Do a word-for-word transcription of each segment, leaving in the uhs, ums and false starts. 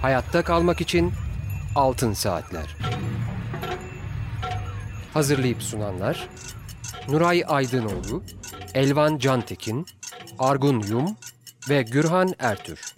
Hayatta kalmak için Altın Saatler. Hazırlayıp sunanlar Nuray Aydınoğlu, Elvan Cantekin, Argun Yum ve Gürhan Ertür.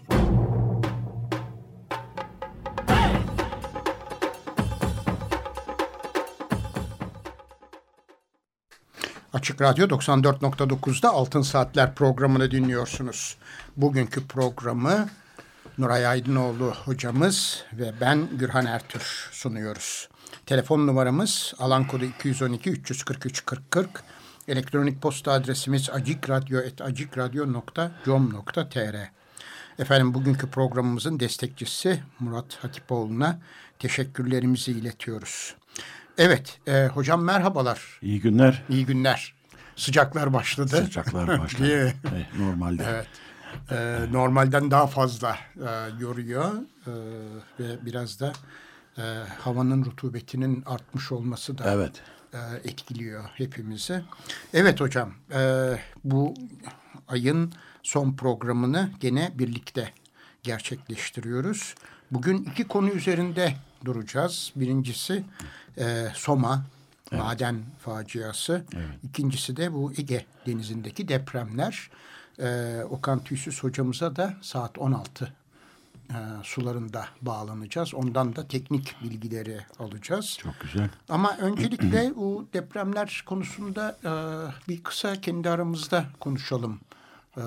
Açık Radyo doksan dört nokta dokuz'da Altın Saatler programını dinliyorsunuz. Bugünkü programı Nuray Aydınoğlu hocamız ve ben Gürhan Ertür sunuyoruz. Telefon numaramız alan kodu iki yüz on iki üç yüz kırk üç kırk kırk. Elektronik posta adresimiz acikradyo et acikradyo nokta com nokta tr. Efendim, bugünkü programımızın destekçisi Murat Hatipoğlu'na teşekkürlerimizi iletiyoruz. Evet, e, hocam merhabalar. İyi günler. İyi günler. Sıcaklar başladı. Sıcaklar başladı. e, normalde. Evet. E, normalden daha fazla e, yoruyor e, ve biraz da e, havanın rutubetinin artmış olması da evet. e, etkiliyor hepimizi. Evet hocam, e, bu ayın son programını gene birlikte gerçekleştiriyoruz. Bugün iki konu üzerinde duracağız. Birincisi e, Soma, evet. maden faciası. Evet. İkincisi de bu Ege Denizi'ndeki depremler. E, Okan Tüysüz hocamıza da saat on altı e, sularında bağlanacağız. Ondan da teknik bilgileri alacağız. Çok güzel. Ama öncelikle bu depremler konusunda e, bir kısa kendi aramızda konuşalım. E,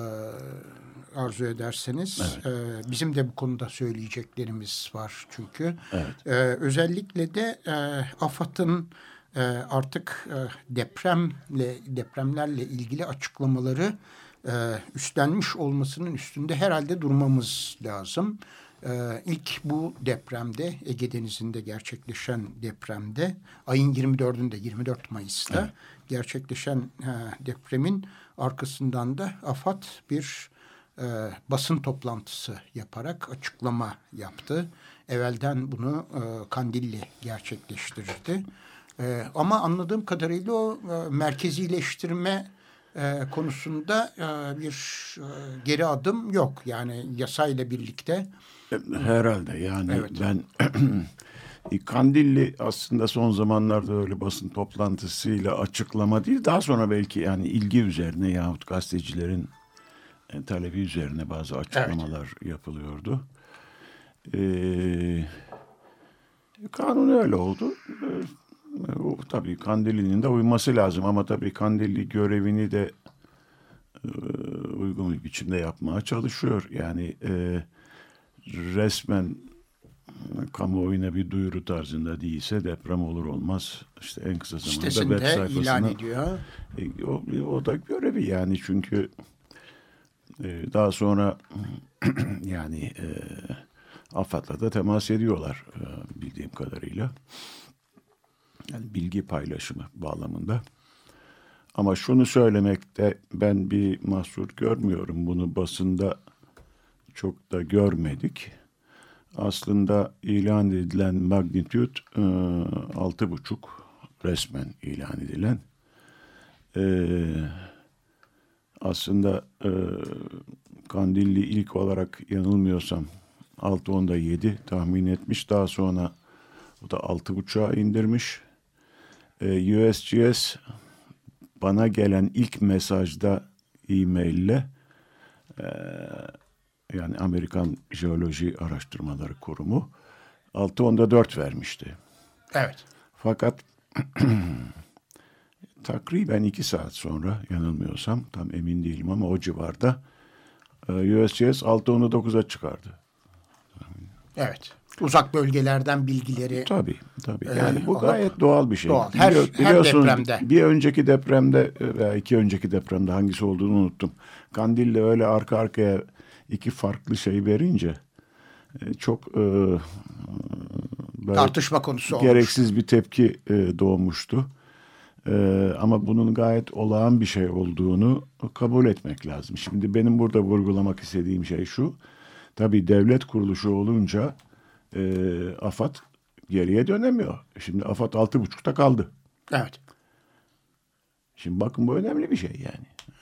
arzu ederseniz. Evet. Ee, bizim de bu konuda söyleyeceklerimiz var çünkü. Evet. Ee, özellikle de e, AFAD'ın e, artık e, depremle depremlerle ilgili açıklamaları e, üstlenmiş olmasının üstünde herhalde durmamız lazım. E, ilk bu depremde, Ege Denizi'nde gerçekleşen depremde, ayın yirmi dördünde, yirmi dört Mayıs'ta evet. gerçekleşen e, depremin arkasından da AFAD bir E, basın toplantısı yaparak açıklama yaptı. Evvelden bunu e, Kandilli gerçekleştirdi. E, ama anladığım kadarıyla o e, merkezileştirme e, konusunda e, bir e, geri adım yok. Yani yasayla birlikte. Herhalde yani evet. ben Kandilli aslında son zamanlarda öyle basın toplantısıyla açıklama değil. Daha sonra belki yani ilgi üzerine yahut gazetecilerin talebi üzerine bazı açıklamalar evet. yapılıyordu. Ee, kanun öyle oldu. Ee, o, tabii Kandilli'nin de uyması lazım ama tabii Kandilli görevini de e, uygun bir biçimde yapmaya çalışıyor. Yani e, resmen kamuoyuna bir duyuru tarzında değilse deprem olur olmaz. İşte en kısa zamanda sitesinde web sayfasına ilan ediyor. E, o, o da görevi yani çünkü daha sonra yani e, AFAD'la da temas ediyorlar e, bildiğim kadarıyla. Yani bilgi paylaşımı bağlamında. Ama şunu söylemekte ben bir mahsur görmüyorum. Bunu basında çok da görmedik. Aslında ilan edilen magnitüt e, altı buçuk resmen ilan edilen. Eee Aslında e, Kandilli ilk olarak yanılmıyorsam altı onda yedi tahmin etmiş. Daha sonra o da altı buçuğa indirmiş. E, U S G S bana gelen ilk mesajda e-maille e, yani Amerikan Jeoloji Araştırmaları Kurumu altı onda dört vermişti. Evet. Fakat takriben iki saat sonra yanılmıyorsam tam emin değilim ama o civarda U S G S altı onda dokuza çıkardı. Evet. Uzak bölgelerden bilgileri. Tabii tabii. Yani e, bu gayet doğal bir şey. Doğal. Her, her depremde. Bir önceki depremde veya iki önceki depremde hangisi olduğunu unuttum. Kandilli öyle arka arkaya iki farklı şey verince çok e, tartışma konusu olmuş. Gereksiz bir tepki e, doğmuştu. Ee, ama bunun gayet olağan bir şey olduğunu kabul etmek lazım. Şimdi benim burada vurgulamak istediğim şey şu. Tabii devlet kuruluşu olunca e, AFAD geriye dönemiyor. Şimdi AFAD altı buçukta kaldı. Evet. Şimdi bakın bu önemli bir şey yani.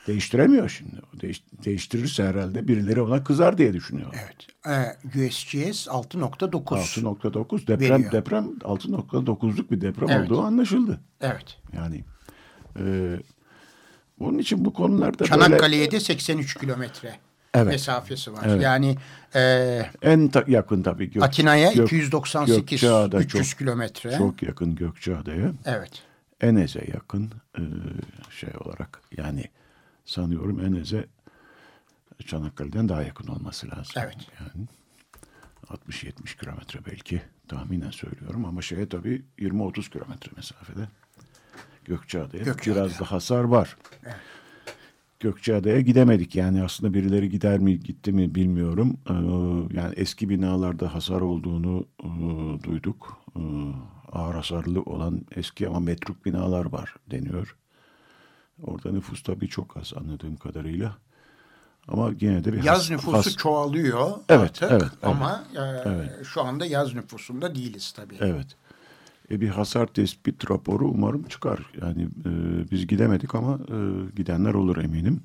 Değiştiremiyor şimdi. O değiş, değiştirirse herhalde birileri ona kızar diye düşünüyor. Evet. Ee, U S G S altı nokta dokuz. altı nokta dokuz deprem veriyor. deprem altı nokta dokuzluk bir deprem Evet. olduğu anlaşıldı. Evet. Yani e, onun için bu konularda Çanakkale'ye böyle de seksen üç kilometre Evet. mesafesi var. Evet. Yani e, en ta- yakın tabii Gök, Atina'ya Gök- iki yüz doksan sekiz, Gökçeada üç yüz çok, kilometre. çok yakın Gökçeada'ya. Evet. Enes'e yakın e, şey olarak yani sanıyorum Enes'e Çanakkale'den daha yakın olması lazım. Evet. Yani altmış yetmiş kilometre belki tahminen söylüyorum ama şeye tabii yirmi otuz kilometre mesafede Gökçeada'ya Gökçeada. biraz da hasar var. Evet. Gökçeada'ya gidemedik yani aslında birileri gider mi gitti mi bilmiyorum. Ee, yani eski binalarda hasar olduğunu e, duyduk. Ee, ağır hasarlı olan eski ama metruk binalar var deniyor. Orada nüfus tabii çok az anladığım kadarıyla. Ama yine de bir Yaz has, nüfusu has, çoğalıyor Evet, artık evet, evet. ama e, Evet. şu anda yaz nüfusunda değiliz tabii. Evet. E bir hasar tespit raporu umarım çıkar. Yani e, biz gidemedik ama e, gidenler olur eminim.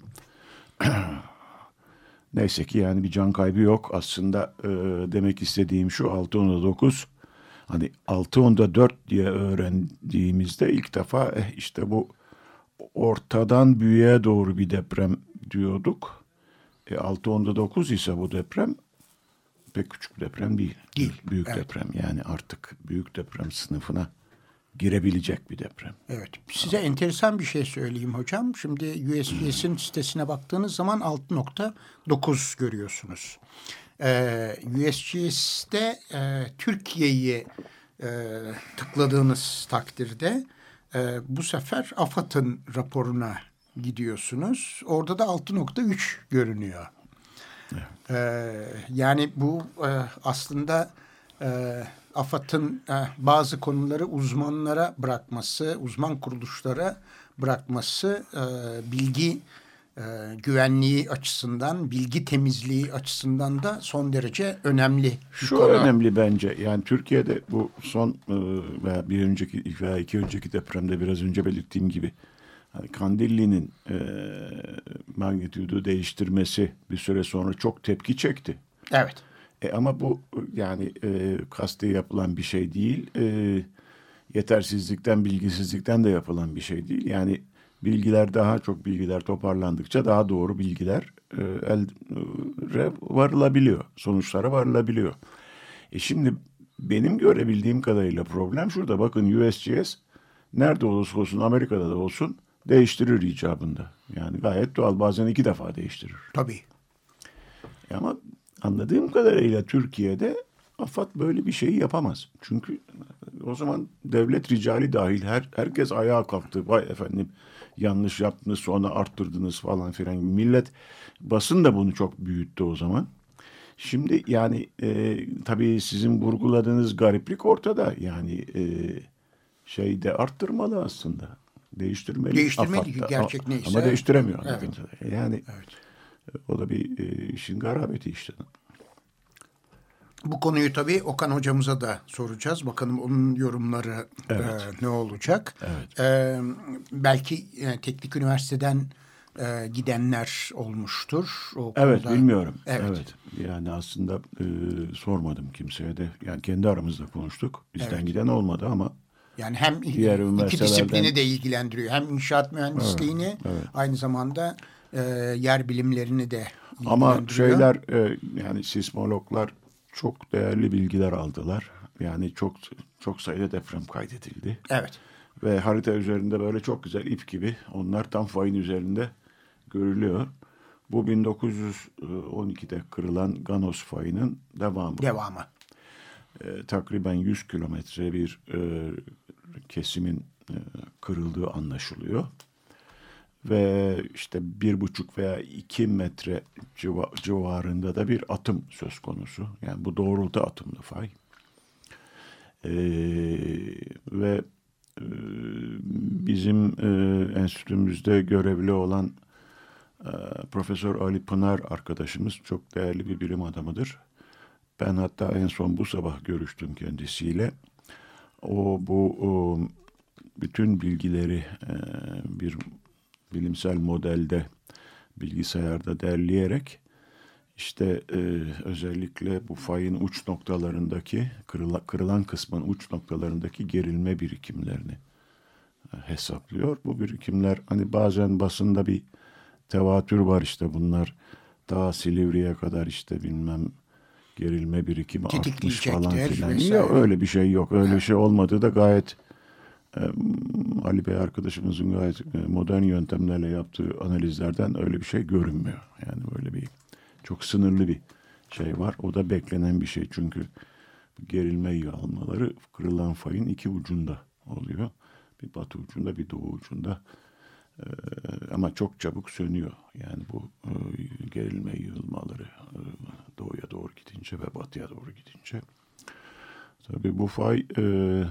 Neyse ki yani bir can kaybı yok. Aslında e, demek istediğim şu altı onda dokuz. Hani altı onda dört diye öğrendiğimizde ilk defa eh, işte bu ortadan büyüğe doğru bir deprem diyorduk. E, altı onda dokuz ise bu deprem pek küçük bir deprem değil. Değil, Büyük evet. deprem yani artık büyük deprem sınıfına girebilecek bir deprem. Evet. Size enteresan bir şey söyleyeyim hocam. Şimdi U S G S'in sitesine baktığınız zaman altı nokta dokuz görüyorsunuz. Ee, U S G S'te e, Türkiye'yi e, tıkladığınız takdirde e, bu sefer AFAD'ın raporuna gidiyorsunuz. Orada da altı nokta üç görünüyor. Ee, yani bu e, aslında e, AFAD'ın e, bazı konuları uzmanlara bırakması, uzman kuruluşlara bırakması e, bilgi e, güvenliği açısından, bilgi temizliği açısından da son derece önemli. bir Şu konu. önemli bence yani Türkiye'de bu son e, veya bir önceki veya iki önceki depremde biraz önce belirttiğim gibi hani Kandilli'nin e, magnitüdü değiştirmesi bir süre sonra çok tepki çekti. Evet. E, ama bu yani e, kasti yapılan bir şey değil. E, yetersizlikten, bilgisizlikten de yapılan bir şey değil. Yani bilgiler daha çok bilgiler toparlandıkça daha doğru bilgiler e, elde varılabiliyor. Sonuçlara varılabiliyor. E şimdi benim görebildiğim kadarıyla problem şurada. Bakın U S G S nerede olursa olsun Amerika'da da olsun değiştirir icabında. Yani gayet doğal. Bazen iki defa değiştirir. Tabii. Ama anladığım kadarıyla Türkiye'de AFAD böyle bir şeyi yapamaz. Çünkü o zaman devlet ricali dahil her herkes ayağa kalktı. Vay efendim yanlış yaptınız sonra arttırdınız falan filan. Millet basın da bunu çok büyüttü o zaman. Şimdi yani e, tabii sizin vurguladığınız gariplik ortada. Yani e, şeyde arttırmalı aslında. Değiştirmeli. Değiştirmeli AFAD'da. gerçek neyse. Ama değiştiremiyor. Evet. Evet. Yani Evet. o da bir e, işin garabeti işte. Bu konuyu tabii Okan hocamıza da soracağız. Bakalım onun yorumları Evet. e, ne olacak? Evet. E, belki e, teknik üniversiteden e, gidenler olmuştur. O Evet konuda. bilmiyorum. Evet. Evet. Yani aslında e, sormadım kimseye de. Yani kendi aramızda konuştuk. Bizden Evet. giden olmadı ama Yani hem diğer iki üniversitelerden- disiplini de ilgilendiriyor. Hem inşaat mühendisliğini Evet, evet. aynı zamanda e, yer bilimlerini de ama ilgilendiriyor. şeyler e, yani sismologlar çok değerli bilgiler aldılar. Yani çok çok sayıda deprem kaydedildi. Evet. Ve harita üzerinde böyle çok güzel ip gibi onlar tam fayın üzerinde görülüyor. Bu bin dokuz yüz on ikide kırılan Ganos fayının devamı. Devamı. E, takriben yüz kilometre bir e, kesimin e, kırıldığı anlaşılıyor. Ve işte bir buçuk veya iki metre civa, civarında da bir atım söz konusu. Yani bu doğrultu atımlı fay. E, ve e, bizim e, enstitümüzde görevli olan e, Profesör Ali Pınar arkadaşımız çok değerli bir bilim adamıdır. Ben hatta en son bu sabah görüştüm kendisiyle. O bu o, bütün bilgileri e, bir bilimsel modelde bilgisayarda derleyerek işte e, özellikle bu fayın uç noktalarındaki kırıla, kırılan kısmın uç noktalarındaki gerilme birikimlerini e, hesaplıyor. Bu birikimler hani bazen basında bir tevatür var, işte bunlar daha Silivri'ye kadar işte bilmem gerilme birikimi artmış falan filan. Ya öyle bir şey yok. Öyle bir şey olmadığı da gayet e, Ali Bey arkadaşımızın gayet e, modern yöntemlerle yaptığı analizlerden öyle bir şey görünmüyor. Yani böyle bir çok sınırlı bir şey var. O da beklenen bir şey, çünkü gerilme yağılmaları kırılan fayın iki ucunda oluyor. Bir batı ucunda, bir doğu ucunda. Ee, ama çok çabuk sönüyor. Yani bu e, gerilme yığılmaları e, doğuya doğru gidince ve batıya doğru gidince. Tabii bu fay e,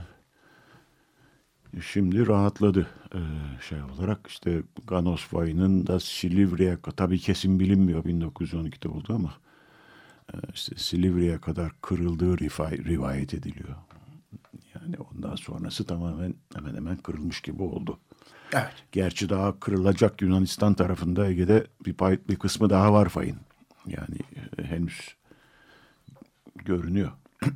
şimdi rahatladı e, şey olarak. İşte Ganos fayının da Silivri'ye, tabii kesin bilinmiyor bin dokuz yüz on ikide oldu ama e, işte Silivri'ye kadar kırıldığı rifay, rivayet ediliyor. Yani ondan sonrası tamamen hemen hemen kırılmış gibi oldu. Evet. Gerçi daha kırılacak Yunanistan tarafında Ege'de bir pay, bir kısmı daha var fayın. Yani e, henüz görünüyor.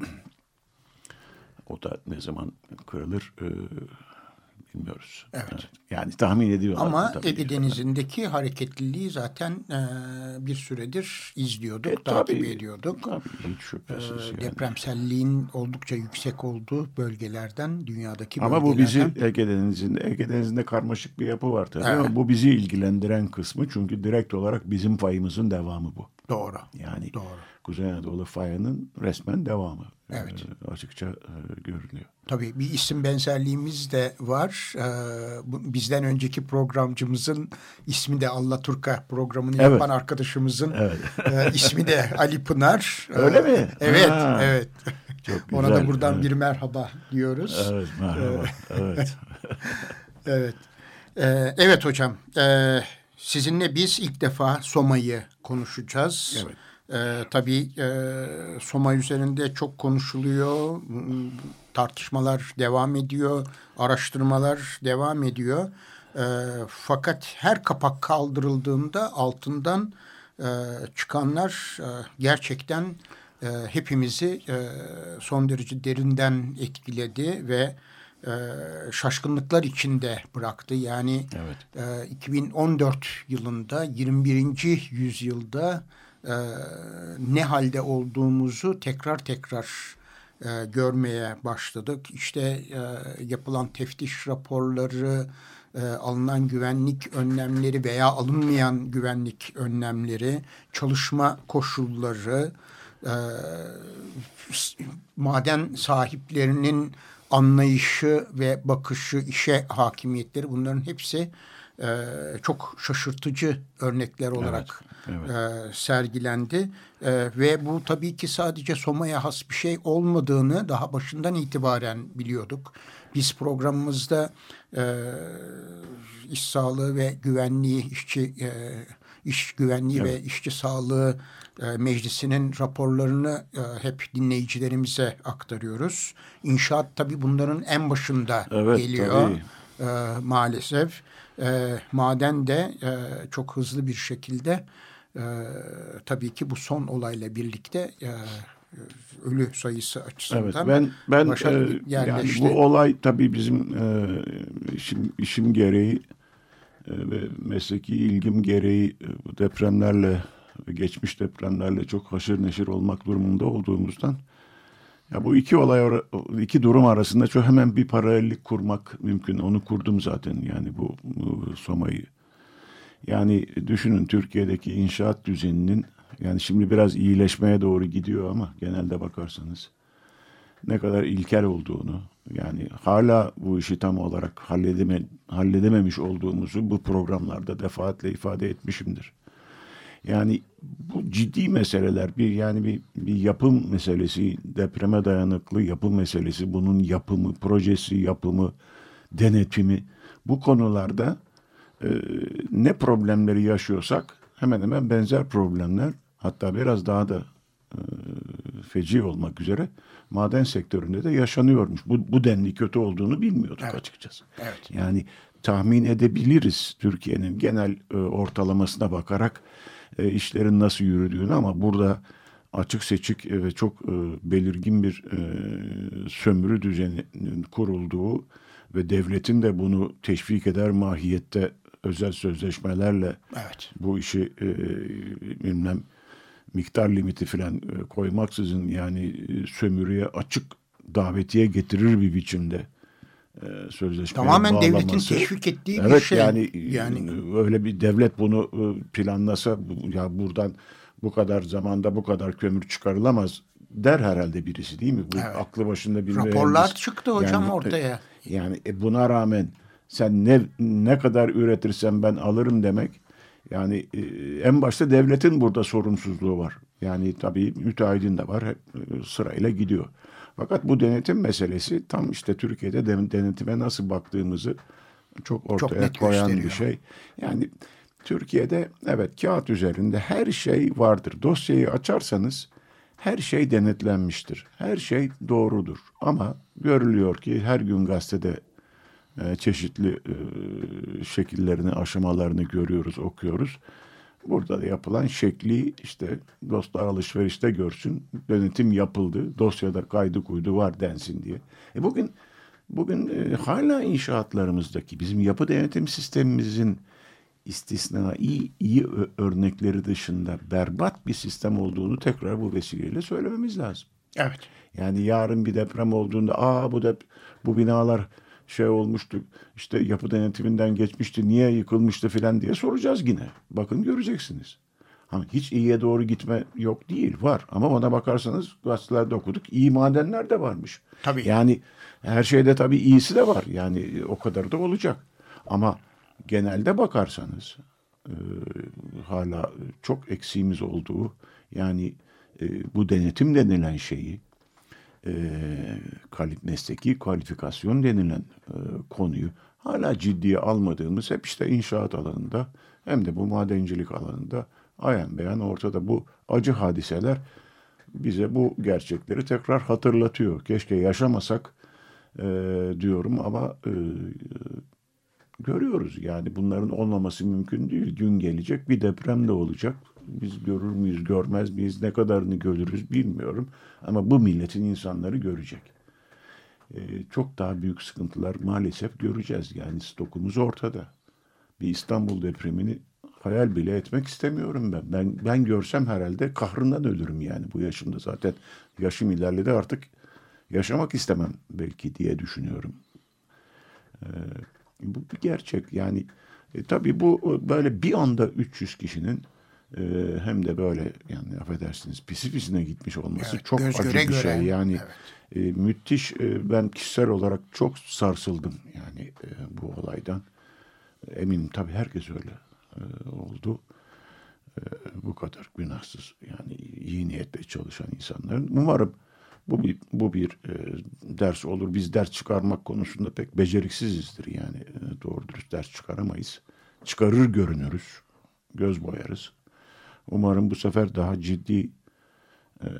O da ne zaman kırılır e, bilmiyoruz. Evet. Evet. Yani tahmin ediyorlar. Ama Ege Denizi'ndeki hareketliliği zaten e, bir süredir izliyorduk, e, takip tabii, ediyorduk. Tabii, hiç şüphesiz. E, yani. Depremselliğin oldukça yüksek olduğu bölgelerden, dünyadaki ama bölgelerden. bu bizi Ege Denizi'nde, Ege Denizi'nde karmaşık bir yapı var tabii. Evet. Ama bu bizi ilgilendiren kısmı, çünkü direkt olarak bizim fayımızın devamı bu. Doğru. Yani Doğru. Kuzey Anadolu fayının resmen devamı. Evet. E, açıkça e, görünüyor. Tabii bir isim benzerliğimiz de var. Ee, bu, bizden önceki programcımızın ismi de Allaturka programını Evet. yapan arkadaşımızın Evet. e, ismi de Ali Pınar. Öyle ee, mi? Evet, Ha. evet. Çok Ona güzel. da buradan Evet. bir merhaba diyoruz. Evet, merhaba. Evet. Evet. Ee, evet hocam. Ee, sizinle biz ilk defa Soma'yı konuşacağız. Evet. Ee, tabii e, Soma üzerinde çok konuşuluyor. Tartışmalar devam ediyor. Araştırmalar devam ediyor. Ee, fakat her kapak kaldırıldığında altından e, çıkanlar e, gerçekten e, hepimizi e, son derece derinden etkiledi ve e, şaşkınlıklar içinde bıraktı. Yani Evet. e, iki bin on dört yılında yirmi birinci yüzyılda e, ne halde olduğumuzu tekrar tekrar e, görmeye başladık. İşte e, yapılan teftiş raporları, e, alınan güvenlik önlemleri veya alınmayan güvenlik önlemleri, çalışma koşulları, e, maden sahiplerinin anlayışı ve bakışı, işe hakimiyetleri, bunların hepsi e, çok şaşırtıcı örnekler olarak evet, evet. E, sergilendi. E, ve bu tabii ki sadece Soma'ya has bir şey olmadığını daha başından itibaren biliyorduk. Biz programımızda e, iş sağlığı ve güvenliği, işçi e, iş güvenliği evet. ve işçi sağlığı e, meclisinin raporlarını e, hep dinleyicilerimize aktarıyoruz. İnşaat tabii bunların en başında evet, geliyor e, maalesef. E, maden de e, çok hızlı bir şekilde e, tabii ki bu son olayla birlikte e, ölü sayısı açısından evet, ben ben e, yani bu olay tabii bizim e, işim işim gereği e, ve mesleki ilgim gereği e, depremlerle, geçmiş depremlerle çok haşır neşir olmak durumunda olduğumuzdan, ya bu iki olay, iki durum arasında çok hemen bir paralellik kurmak mümkün. Onu kurdum zaten, yani bu, bu Soma'yı. Yani düşünün, Türkiye'deki inşaat düzeninin, yani şimdi biraz iyileşmeye doğru gidiyor ama genelde bakarsanız ne kadar ilkel olduğunu, yani hala bu işi tam olarak halledeme, halledememiş olduğumuzu bu programlarda defaatle ifade etmişimdir. Yani bu ciddi meseleler, bir yani bir, bir yapım meselesi, depreme dayanıklı yapım meselesi, bunun yapımı, projesi, yapımı, denetimi, bu konularda e, ne problemleri yaşıyorsak hemen hemen benzer problemler, hatta biraz daha da e, feci olmak üzere maden sektöründe de yaşanıyormuş. Bu, bu denli kötü olduğunu bilmiyorduk, evet. açıkçası. Evet. Yani tahmin edebiliriz Türkiye'nin genel e, ortalamasına bakarak e, işlerin nasıl yürüdüğünü, ama burada açık seçik e, ve çok e, belirgin bir e, sömürü düzeninin kurulduğu ve devletin de bunu teşvik eder mahiyette özel sözleşmelerle Evet. bu işi e, bilmem miktar limiti falan e, koymaksızın, yani e, sömürüye açık davetiye getirir bir biçimde e, sözleşmeye tamamen bağlaması. devletin teşvik ettiği evet, bir şey. Yani, yani öyle bir devlet bunu e, planlasa, ya buradan bu kadar zamanda bu kadar kömür çıkarılamaz der herhalde birisi, değil mi? Bu evet. aklı başında bir raporlar mühendis. çıktı hocam yani, ortaya. Yani e, buna rağmen sen ne ne kadar üretirsen ben alırım demek. Yani e, en başta devletin burada sorumsuzluğu var. Yani tabii müteahhidin de var. Hep e, sırayla gidiyor. Fakat bu denetim meselesi tam işte Türkiye'de denetime nasıl baktığımızı çok ortaya çok net koyan gösteriyor. bir şey. Yani Türkiye'de evet, kağıt üzerinde her şey vardır. Dosyayı açarsanız her şey denetlenmiştir. Her şey doğrudur. Ama görülüyor ki her gün gazetede e, çeşitli e, şekillerini, aşamalarını görüyoruz, okuyoruz. Burada da yapılan şekli işte dostlar alışverişte görsün, denetim yapıldı, dosyada kaydı kuydu var densin diye. E bugün bugün e, hala inşaatlarımızdaki bizim yapı denetim sistemimizin istisnai iyi, iyi örnekleri dışında berbat bir sistem olduğunu tekrar bu vesileyle söylememiz lazım. Evet. Yani yarın bir deprem olduğunda, aa bu dep bu binalar şey olmuştu, işte yapı denetiminden geçmişti, niye yıkılmıştı filan diye soracağız yine. Bakın göreceksiniz. Ama hiç iyiye doğru gitme yok değil, var. Ama ona bakarsanız gazetelerde okuduk, iyi madenler de varmış. Tabii. Yani her şeyde tabii iyisi de var. Yani o kadar da olacak. Ama genelde bakarsanız e, hala çok eksiğimiz olduğu, yani e, bu denetim denilen şeyi, e, kalif, mesleki kualifikasyon denilen e, konuyu hala ciddiye almadığımız, hep işte inşaat alanında hem de bu madencilik alanında ayan beyan ortada. Bu acı hadiseler bize bu gerçekleri tekrar hatırlatıyor. Keşke yaşamasak e, diyorum ama e, görüyoruz. Yani bunların olmaması mümkün değil. Gün gelecek, bir deprem de olacak. Biz görür müyüz, görmez miyiz, ne kadarını görürüz bilmiyorum. Ama bu milletin insanları görecek. Ee, çok daha büyük sıkıntılar maalesef göreceğiz. Yani stokumuz ortada. Bir İstanbul depremini hayal bile etmek istemiyorum ben. Ben ben görsem herhalde kahrından ölürüm yani bu yaşımda. Zaten yaşım ilerledi, artık yaşamak istemem belki diye düşünüyorum. Ee, bu bir gerçek. Yani e, tabii bu böyle bir anda üç yüz kişinin e, hem de böyle, yani affedersiniz, pisi pisine gitmiş olması Evet, çok göz acı göre bir göre. şey. Yani Evet. e, müthiş. E, ben kişisel olarak çok sarsıldım yani e, bu olaydan. Eminim tabii herkes öyle e, oldu. E, bu kadar günahsız, yani iyi niyetle çalışan insanların. Umarım bu bir bu bir e, ders olur. Biz ders çıkarmak konusunda pek beceriksizizdir yani. E, doğru dürüst ders çıkaramayız. Çıkarır görünürüz. Göz boyarız. Umarım bu sefer daha ciddi e,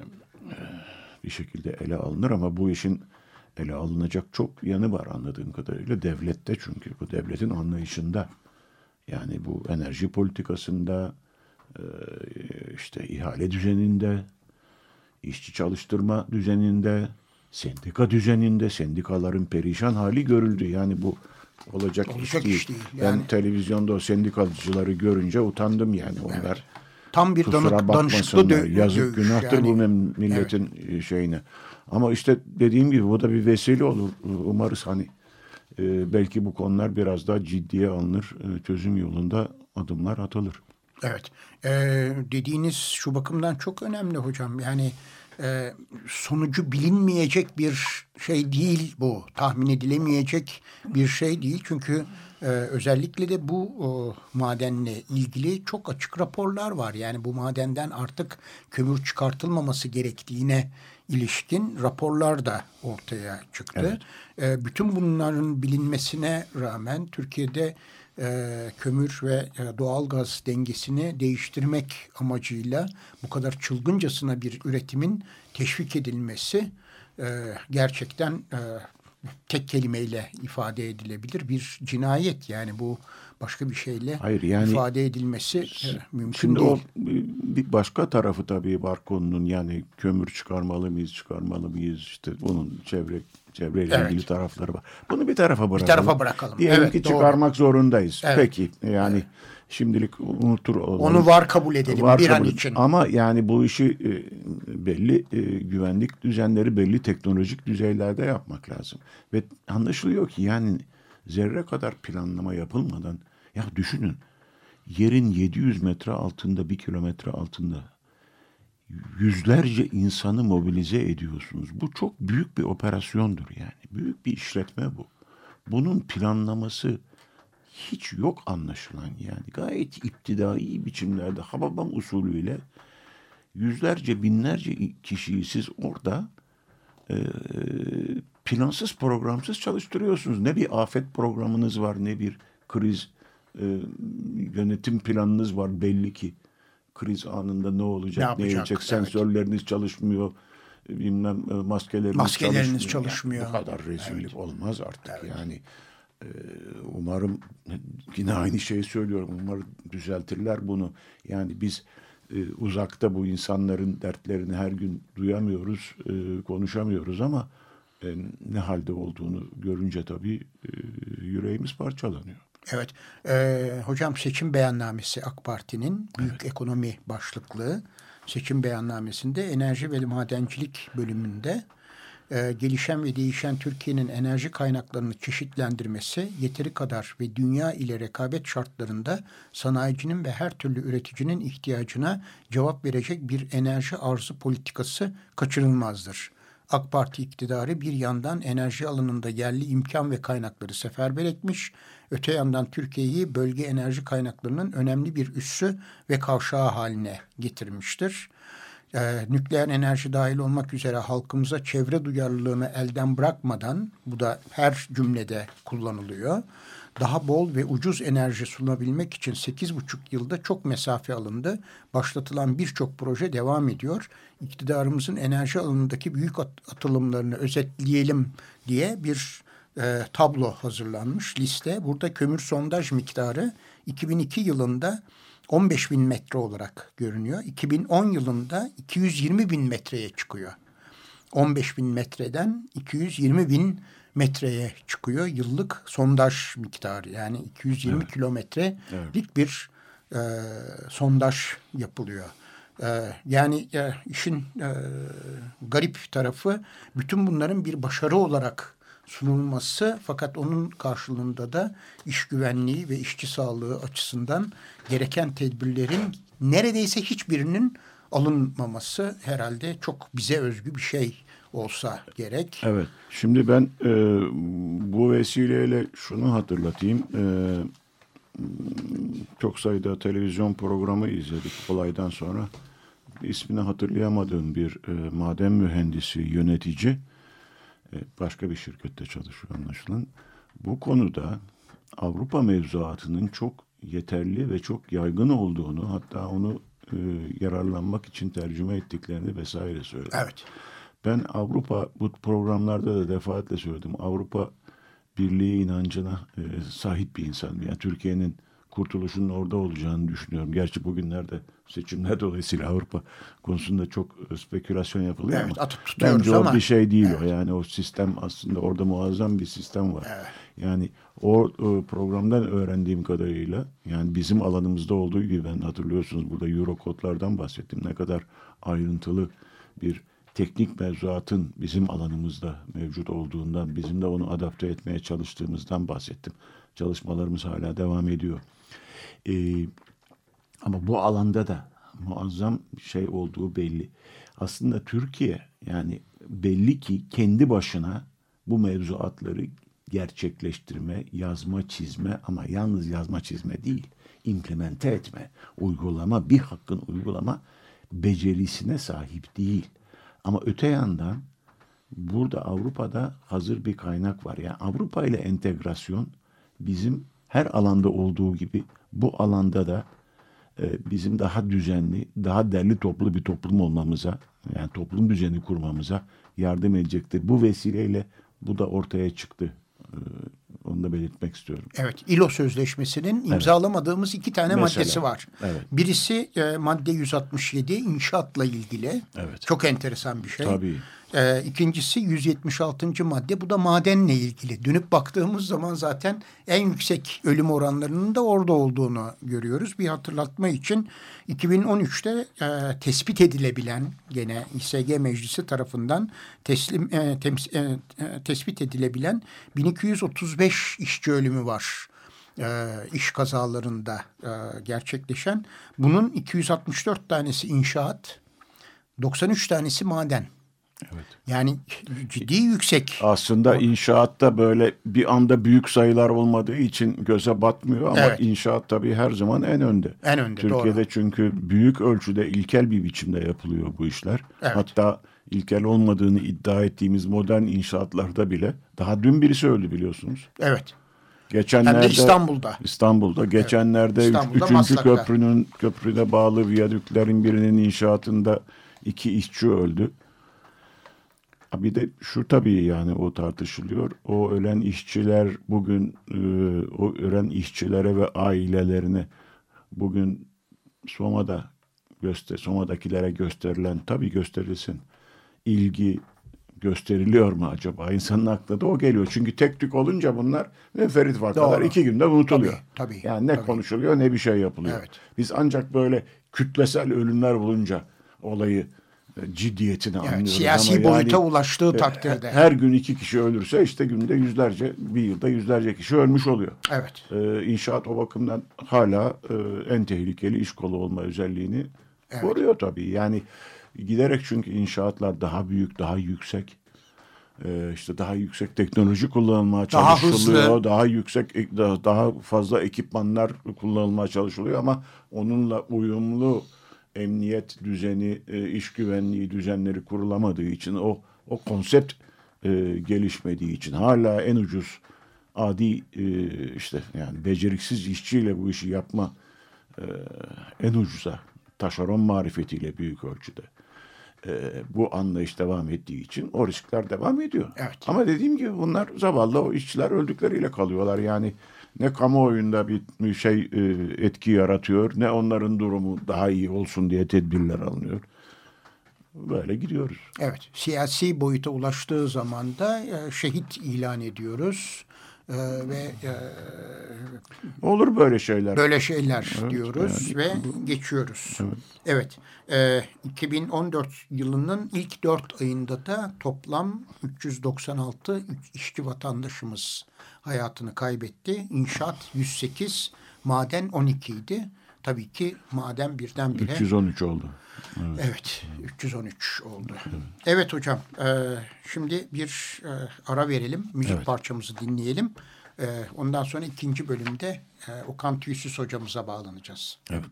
bir şekilde ele alınır, ama bu işin ele alınacak çok yanı var anladığım kadarıyla devlette, çünkü bu devletin anlayışında, yani bu enerji politikasında, e, işte ihale düzeninde, işçi çalıştırma düzeninde, sendika düzeninde, sendikaların perişan hali görüldü. Yani bu olacak, Olacak iş değil. iş değil. Ben Yani televizyonda o sendikacıları görünce utandım yani. Onlar evet. Tam bir kusura danışıklı bakmasınlar. dö- Yazık, dövüş. günahtır Yani, bu mem- milletin evet. şeyine. Ama işte dediğim gibi bu da bir vesile olur. Umarız hani e, belki bu konular biraz daha ciddiye alınır. E, çözüm yolunda adımlar atılır. Evet. Ee, dediğiniz şu bakımdan çok önemli hocam. Yani e, sonucu bilinmeyecek bir şey değil bu. Tahmin edilemeyecek bir şey değil. Çünkü e, özellikle de bu o, madenle ilgili çok açık raporlar var. Yani bu madenden artık kömür çıkartılmaması gerektiğine ilişkin raporlar da ortaya çıktı. Evet. E, bütün bunların bilinmesine rağmen Türkiye'de E, kömür ve e, doğalgaz dengesini değiştirmek amacıyla bu kadar çılgıncasına bir üretimin teşvik edilmesi e, gerçekten e, tek kelimeyle ifade edilebilir bir cinayet. Yani bu başka bir şeyle Hayır, yani, ifade edilmesi e, mümkün şimdi değil. O, bir başka tarafı tabii var konunun, yani kömür çıkarmalı mıyız, çıkarmalı mıyız, işte bunun çevre çevreyle Evet. ilgili tarafları var. Bunu bir tarafa bırakalım. Bir tarafa bırakalım. Diyelim Evet, ki doğru. çıkarmak zorundayız. Evet. Peki yani evet. Şimdilik unutur olalım. Onu var kabul edelim var bir kabul an için. Ama yani bu işi e, belli e, güvenlik düzenleri, belli teknolojik düzeylerde yapmak lazım. Ve anlaşılıyor ki yani zerre kadar planlama yapılmadan, ya düşünün, yerin yedi yüz metre altında, bir kilometre altında yüzlerce insanı mobilize ediyorsunuz. Bu çok büyük bir operasyondur yani. Büyük bir işletme bu. Bunun planlaması hiç yok anlaşılan yani. Gayet iptidai biçimlerde Hababam usulüyle yüzlerce, binlerce kişiyi siz orada e, plansız, programsız çalıştırıyorsunuz. Ne bir afet programınız var, ne bir kriz e, yönetim planınız var belli ki. Kriz anında ne olacak, ne, ne olacak, evet. Sensörleriniz çalışmıyor, bilmem maskeleriniz, maskeleriniz çalışmıyor. çalışmıyor. Yani bu kadar rezillik evet. olmaz artık evet. yani. E, umarım, yine aynı şeyi söylüyorum, umarım düzeltirler bunu. Yani biz e, uzakta bu insanların dertlerini her gün duyamıyoruz, e, konuşamıyoruz ama e, ne halde olduğunu görünce tabii e, yüreğimiz parçalanıyor. Evet. Ee, hocam, seçim beyannamesi AK Parti'nin büyük evet. ekonomi başlıklı seçim beyannamesinde enerji ve madencilik bölümünde e, gelişen ve değişen Türkiye'nin enerji kaynaklarını çeşitlendirmesi, yeteri kadar ve dünya ile rekabet şartlarında sanayicinin ve her türlü üreticinin ihtiyacına cevap verecek bir enerji arzı politikası kaçınılmazdır. AK Parti iktidarı bir yandan enerji alanında yerli imkan ve kaynakları seferber etmiş, öte yandan Türkiye'yi bölge enerji kaynaklarının önemli bir üssü ve kavşağı haline getirmiştir. Ee, nükleer enerji dahil olmak üzere halkımıza çevre duyarlılığını elden bırakmadan, bu da her cümlede kullanılıyor, daha bol ve ucuz enerji sunabilmek için sekiz buçuk yılda çok mesafe alındı. Başlatılan birçok proje devam ediyor. İktidarımızın enerji alanındaki büyük atılımlarını özetleyelim diye bir e, tablo hazırlanmış, liste. Burada kömür sondaj miktarı iki bin iki yılında on beş bin metre olarak görünüyor. iki bin on yılında iki yüz yirmi bin metreye çıkıyor. on beş bin metreden iki yüz yirmi bin metreye çıkıyor yıllık sondaj miktarı. Yani iki yüz yirmi evet. kilometrelik evet. bir e, sondaj yapılıyor. E, yani e, işin e, garip tarafı, bütün bunların bir başarı olarak sunulması, fakat onun karşılığında da iş güvenliği ve işçi sağlığı açısından gereken tedbirlerin neredeyse hiçbirinin alınmaması herhalde çok bize özgü bir şey olsa gerek. Evet. Şimdi ben e, bu vesileyle şunu hatırlatayım. E, çok sayıda televizyon programı izledik olaydan sonra. İsmini hatırlayamadığım bir e, maden mühendisi, yönetici, e, başka bir şirkette çalışıyor anlaşılan. Bu konuda Avrupa mevzuatının çok yeterli ve çok yaygın olduğunu, hatta onu e, yararlanmak için tercüme ettiklerini vesaire söyledi. Evet. Ben Avrupa, bu programlarda da defaatle söyledim, Avrupa Birliği inancına e, sahip bir insanım. Yani Türkiye'nin kurtuluşunun orada olacağını düşünüyorum. Gerçi bugünlerde seçimler dolayısıyla Avrupa konusunda çok spekülasyon yapılıyor evet, ama bence ama, o bir şey değil evet. o. Yani o sistem aslında orada muazzam bir sistem var. Evet. Yani o, o programdan öğrendiğim kadarıyla, yani bizim alanımızda olduğu gibi, ben hatırlıyorsunuz burada Euro kodlardan bahsettim. Ne kadar ayrıntılı bir teknik mevzuatın bizim alanımızda mevcut olduğundan, bizim de onu adapte etmeye çalıştığımızdan bahsettim. Çalışmalarımız hala devam ediyor. Ee, ama bu alanda da muazzam şey olduğu belli. Aslında Türkiye yani belli ki kendi başına bu mevzuatları gerçekleştirme, yazma, çizme, ama yalnız yazma çizme değil, implemente etme, uygulama, bir hakkın uygulama becerisine sahip değil. Ama öte yandan burada Avrupa'da hazır bir kaynak var. Yani Avrupa ile entegrasyon bizim her alanda olduğu gibi bu alanda da e, bizim daha düzenli, daha derli toplu bir toplum olmamıza, yani toplum düzeni kurmamıza yardım edecektir. Bu vesileyle bu da ortaya çıktı. Ee, onu da belirtmek istiyorum. Evet, İLO Sözleşmesi'nin imzalamadığımız iki tane Mesela, maddesi var. evet. Birisi e, madde yüz altmış yedi inşaatla ilgili. Evet. Çok enteresan bir şey. Tabii. E, ikincisi yüz yetmiş altıncı madde, bu da madenle ilgili. Dönüp baktığımız zaman zaten en yüksek ölüm oranlarının da orada olduğunu görüyoruz. Bir hatırlatma için iki bin on üçte e, tespit edilebilen, gene İ S G Meclisi tarafından teslim e, tems, e, e, tespit edilebilen bin iki yüz otuz beş işçi ölümü var. E, iş kazalarında e, gerçekleşen. Bunun iki yüz altmış dört tanesi inşaat, doksan üç tanesi maden. Evet. Yani ciddi yüksek. Aslında inşaatta böyle bir anda büyük sayılar olmadığı için göze batmıyor ama Evet. inşaat tabii her zaman en önde. En önde, Türkiye'de doğru. çünkü büyük ölçüde ilkel bir biçimde yapılıyor bu işler. Evet. Hatta ilkel olmadığını iddia ettiğimiz modern inşaatlarda bile daha dün birisi öldü biliyorsunuz. Evet. Geçenlerde Hem de İstanbul'da. İstanbul'da geçenlerde üç- İstanbul'da, üçüncü Maslak'ta. köprünün köprüde bağlı viyadüklerin birinin inşaatında iki işçi öldü. Ha, bir de şu tabii yani o tartışılıyor. O ölen işçiler bugün e, o ölen işçilere ve ailelerine bugün Soma'da göster Soma'dakilere gösterilen, tabii gösterilsin, ilgi gösteriliyor mu acaba? İnsanın aklına da o geliyor. Çünkü tek tük olunca bunlar müferit vakalar Doğru. iki günde unutuluyor. Tabii, tabii, yani ne tabii. konuşuluyor ne bir şey yapılıyor. Evet. Biz ancak böyle kütlesel ölümler bulunca olayı e, ciddiyetini Evet, anlıyoruz. siyasi Ama boyuta yani, ulaştığı e, takdirde. Her gün iki kişi ölürse işte günde yüzlerce, bir yılda yüzlerce kişi ölmüş oluyor. Evet. Ee, inşaat o bakımdan hala e, en tehlikeli iş kolu olma özelliğini Evet. koruyor tabii. Yani giderek çünkü inşaatlar daha büyük, daha yüksek, e, işte daha yüksek teknoloji kullanılmaya Daha çalışılıyor. hızlı. Daha yüksek, e, daha, daha fazla ekipmanlar kullanılmaya çalışılıyor ama onunla uyumlu emniyet düzeni, e, iş güvenliği düzenleri kurulamadığı için o o konsept e, gelişmediği için hala en ucuz adi e, işte yani beceriksiz işçiyle bu işi yapma e, en ucuza taşeron marifetiyle büyük ölçüde e, bu anlayış devam ettiği için o riskler devam ediyor. Evet. Ama dediğim gibi bunlar zavallı o işçiler öldükleriyle kalıyorlar. Yani ne kamuoyunda bir, bir şey e, etki yaratıyor, ne onların durumu daha iyi olsun diye tedbirler alınıyor. Böyle gidiyoruz. Evet. Siyasi boyuta ulaştığı zaman da e, şehit ilan ediyoruz. E, ve e, Olur böyle şeyler. böyle şeyler Evet, diyoruz yani ve geçiyoruz. Evet. Evet. E, iki bin on dört yılının ilk dört ayında da toplam üç yüz doksan altı işçi vatandaşımız hayatını kaybetti. İnşaat yüz sekiz, maden on iki idi. Tabii ki maden birdenbire... üç yüz on üç oldu. Evet, evet üç yüz on üç oldu. Evet, evet hocam, e, şimdi bir e, ara verelim, müzik Evet. parçamızı dinleyelim. E, ondan sonra ikinci bölümde e, Okan Tüysüz hocamıza bağlanacağız. Evet.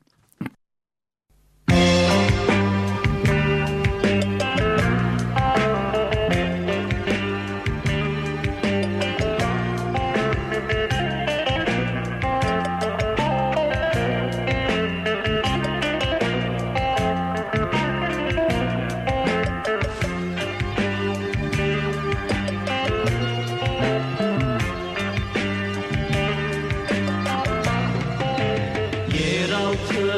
Yeraltı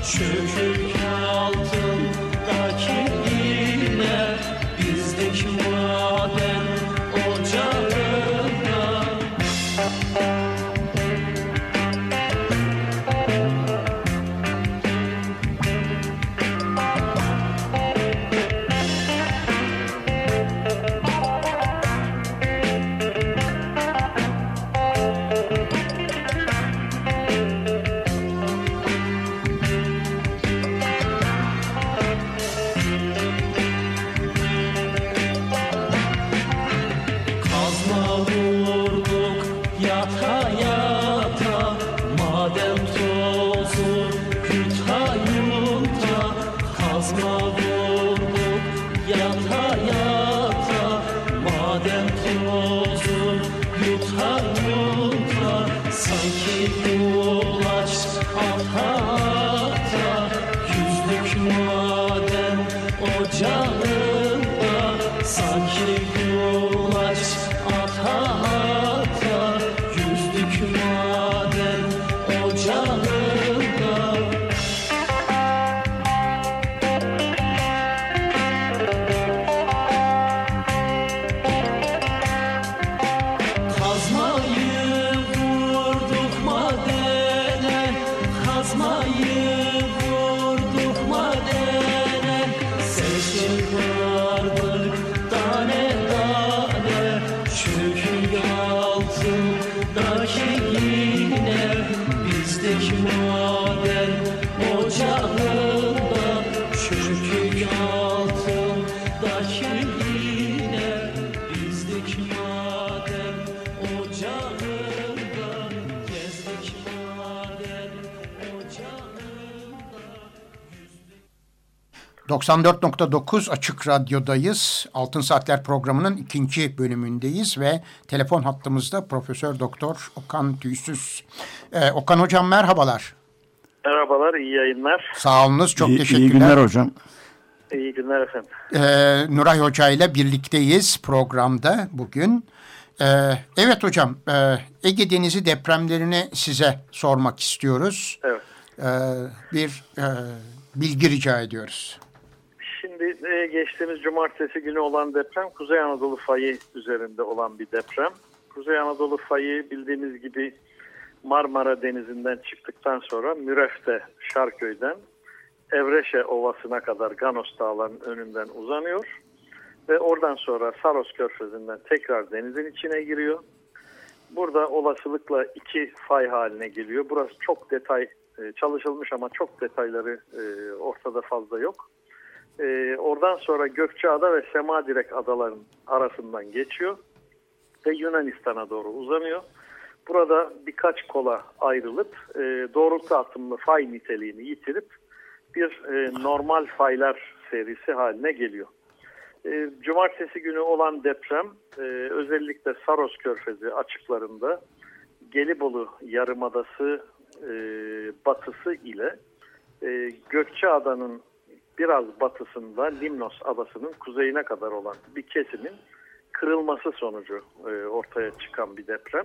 çökük altındaki yine bizdeki maden ocağında. doksan dört nokta dokuz Açık Radyo'dayız. Altın Saatler programının ikinci bölümündeyiz ve telefon hattımızda Profesör Doktor Okan Tüysüz. Ee, Okan Hocam merhabalar. Merhabalar, iyi yayınlar. Sağ olunuz, çok iyi, teşekkürler. İyi günler hocam. İyi günler efendim. Ee, Nuray Hoca ile birlikteyiz programda bugün. Ee, evet hocam, e, Ege Denizi depremlerini size sormak istiyoruz. Evet. Ee, bir e, bilgi rica ediyoruz. Şimdi e, geçtiğimiz cumartesi günü olan deprem Kuzey Anadolu fayı üzerinde olan bir deprem. Kuzey Anadolu fayı bildiğimiz gibi Marmara Denizi'nden çıktıktan sonra Müref'te, Şarköy'den Evreşe Ovası'na kadar Ganos Dağları'nın önünden uzanıyor. Ve oradan sonra Saros Körfezi'nden tekrar denizin içine giriyor. Burada olasılıkla iki fay haline geliyor. Burası çok detay e, çalışılmış ama çok detayları e, ortada fazla yok. E, oradan sonra Gökçeada ve Semadirek adaların arasından geçiyor ve Yunanistan'a doğru uzanıyor. Burada birkaç kola ayrılıp e, doğrultu atımlı fay niteliğini yitirip bir e, normal faylar serisi haline geliyor. E, cumartesi günü olan deprem e, özellikle Saros Körfezi açıklarında Gelibolu Yarımadası e, batısı ile e, Gökçeada'nın biraz batısında Limnos Adası'nın kuzeyine kadar olan bir kesimin kırılması sonucu e, ortaya çıkan bir deprem.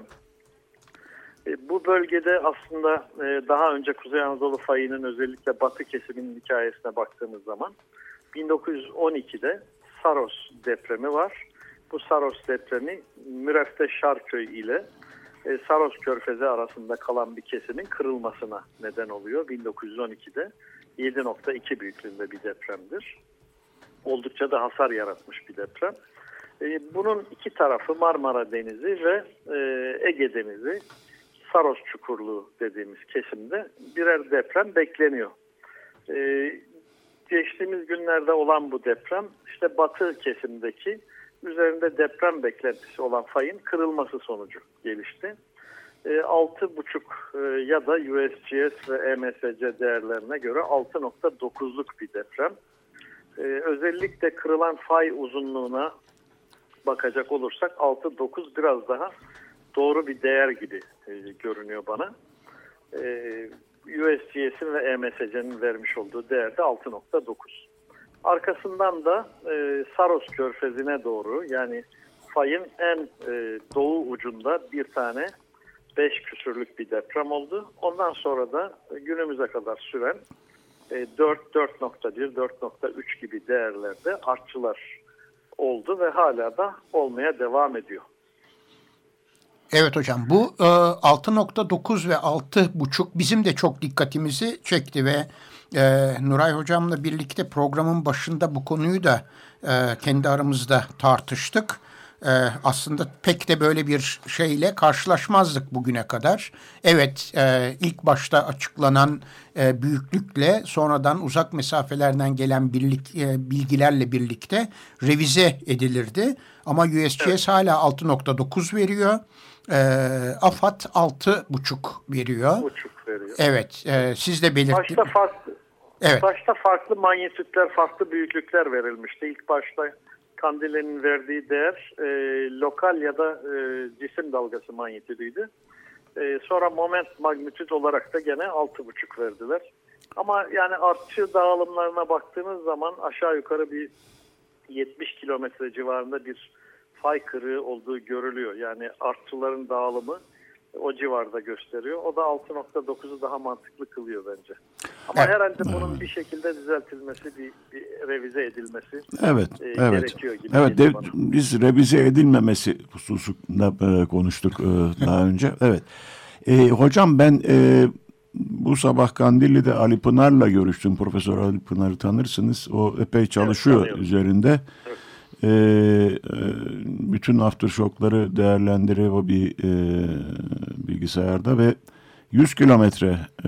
E, bu bölgede aslında e, daha önce Kuzey Anadolu fayının özellikle batı kesiminin hikayesine baktığımız zaman bin dokuz yüz on ikide Saros depremi var. Bu Saros depremi Müref'te Şarköy ile e, Saros Körfezi arasında kalan bir kesimin kırılmasına neden oluyor. bin dokuz yüz on ikide yedi nokta iki büyüklüğünde bir depremdir. Oldukça da hasar yaratmış bir deprem. E, bunun iki tarafı Marmara Denizi ve e, Ege Denizi, Saros Çukurluğu dediğimiz kesimde birer deprem bekleniyor. E, geçtiğimiz günlerde olan bu deprem işte batı kesimdeki üzerinde deprem beklentisi olan fayın kırılması sonucu gelişti. altı buçuk ya da U S G S ve E M S C değerlerine göre altı nokta dokuzluk bir deprem. Ee, özellikle kırılan fay uzunluğuna bakacak olursak altı dokuz biraz daha doğru bir değer gibi e, görünüyor bana. Ee, U S G S'in ve E M S C'nin vermiş olduğu değer de altı nokta dokuz. Arkasından da e, Saros Körfezi'ne doğru, yani fayın en e, doğu ucunda bir tane beş küsürlük bir deprem oldu. Ondan sonra da günümüze kadar süren dört, dört nokta bir, dört nokta üç gibi değerlerde artçılar oldu ve hala da olmaya devam ediyor. Evet hocam, bu e, altı nokta dokuz ve altı buçuk bizim de çok dikkatimizi çekti ve e, Nuray hocamla birlikte programın başında bu konuyu da e, kendi aramızda tartıştık. E, aslında pek de böyle bir şeyle karşılaşmazdık bugüne kadar. Evet, e, ilk başta açıklanan e, büyüklükle sonradan uzak mesafelerden gelen birlik, e, bilgilerle birlikte revize edilirdi. Ama U S G S evet. hala altı nokta dokuz veriyor. E, AFAD altı buçuk veriyor. Buçuk veriyor. Evet, e, siz de belirttiniz. Başta farklı, evet. başta farklı manyetükler, farklı büyüklükler verilmişti. İlk başta Kandil'in verdiği değer e, lokal ya da e, cisim dalgası manyetüdüydü. E, sonra moment magnitüd olarak da gene altı buçuk verdiler. Ama yani artçı dağılımlarına baktığınız zaman aşağı yukarı bir yetmiş kilometre civarında bir fay kırığı olduğu görülüyor. Yani artçıların dağılımı o civarda gösteriyor. O da altı nokta dokuzu daha mantıklı kılıyor bence. Ama evet. herhalde bunun bir şekilde düzeltilmesi, bir, bir revize edilmesi evet, e, evet. gerekiyor gibi. Evet, de, biz revize edilmemesi hususunda e, konuştuk e, daha önce. Evet. E, hocam ben e, bu sabah Kandilli'de Ali Pınar'la görüştüm. Profesör Ali Pınar'ı tanırsınız. O epey çalışıyor evet, üzerinde. Evet. E, e, bütün aftershock'ları değerlendiriyor bir e, bilgisayarda ve yüz kilometre e,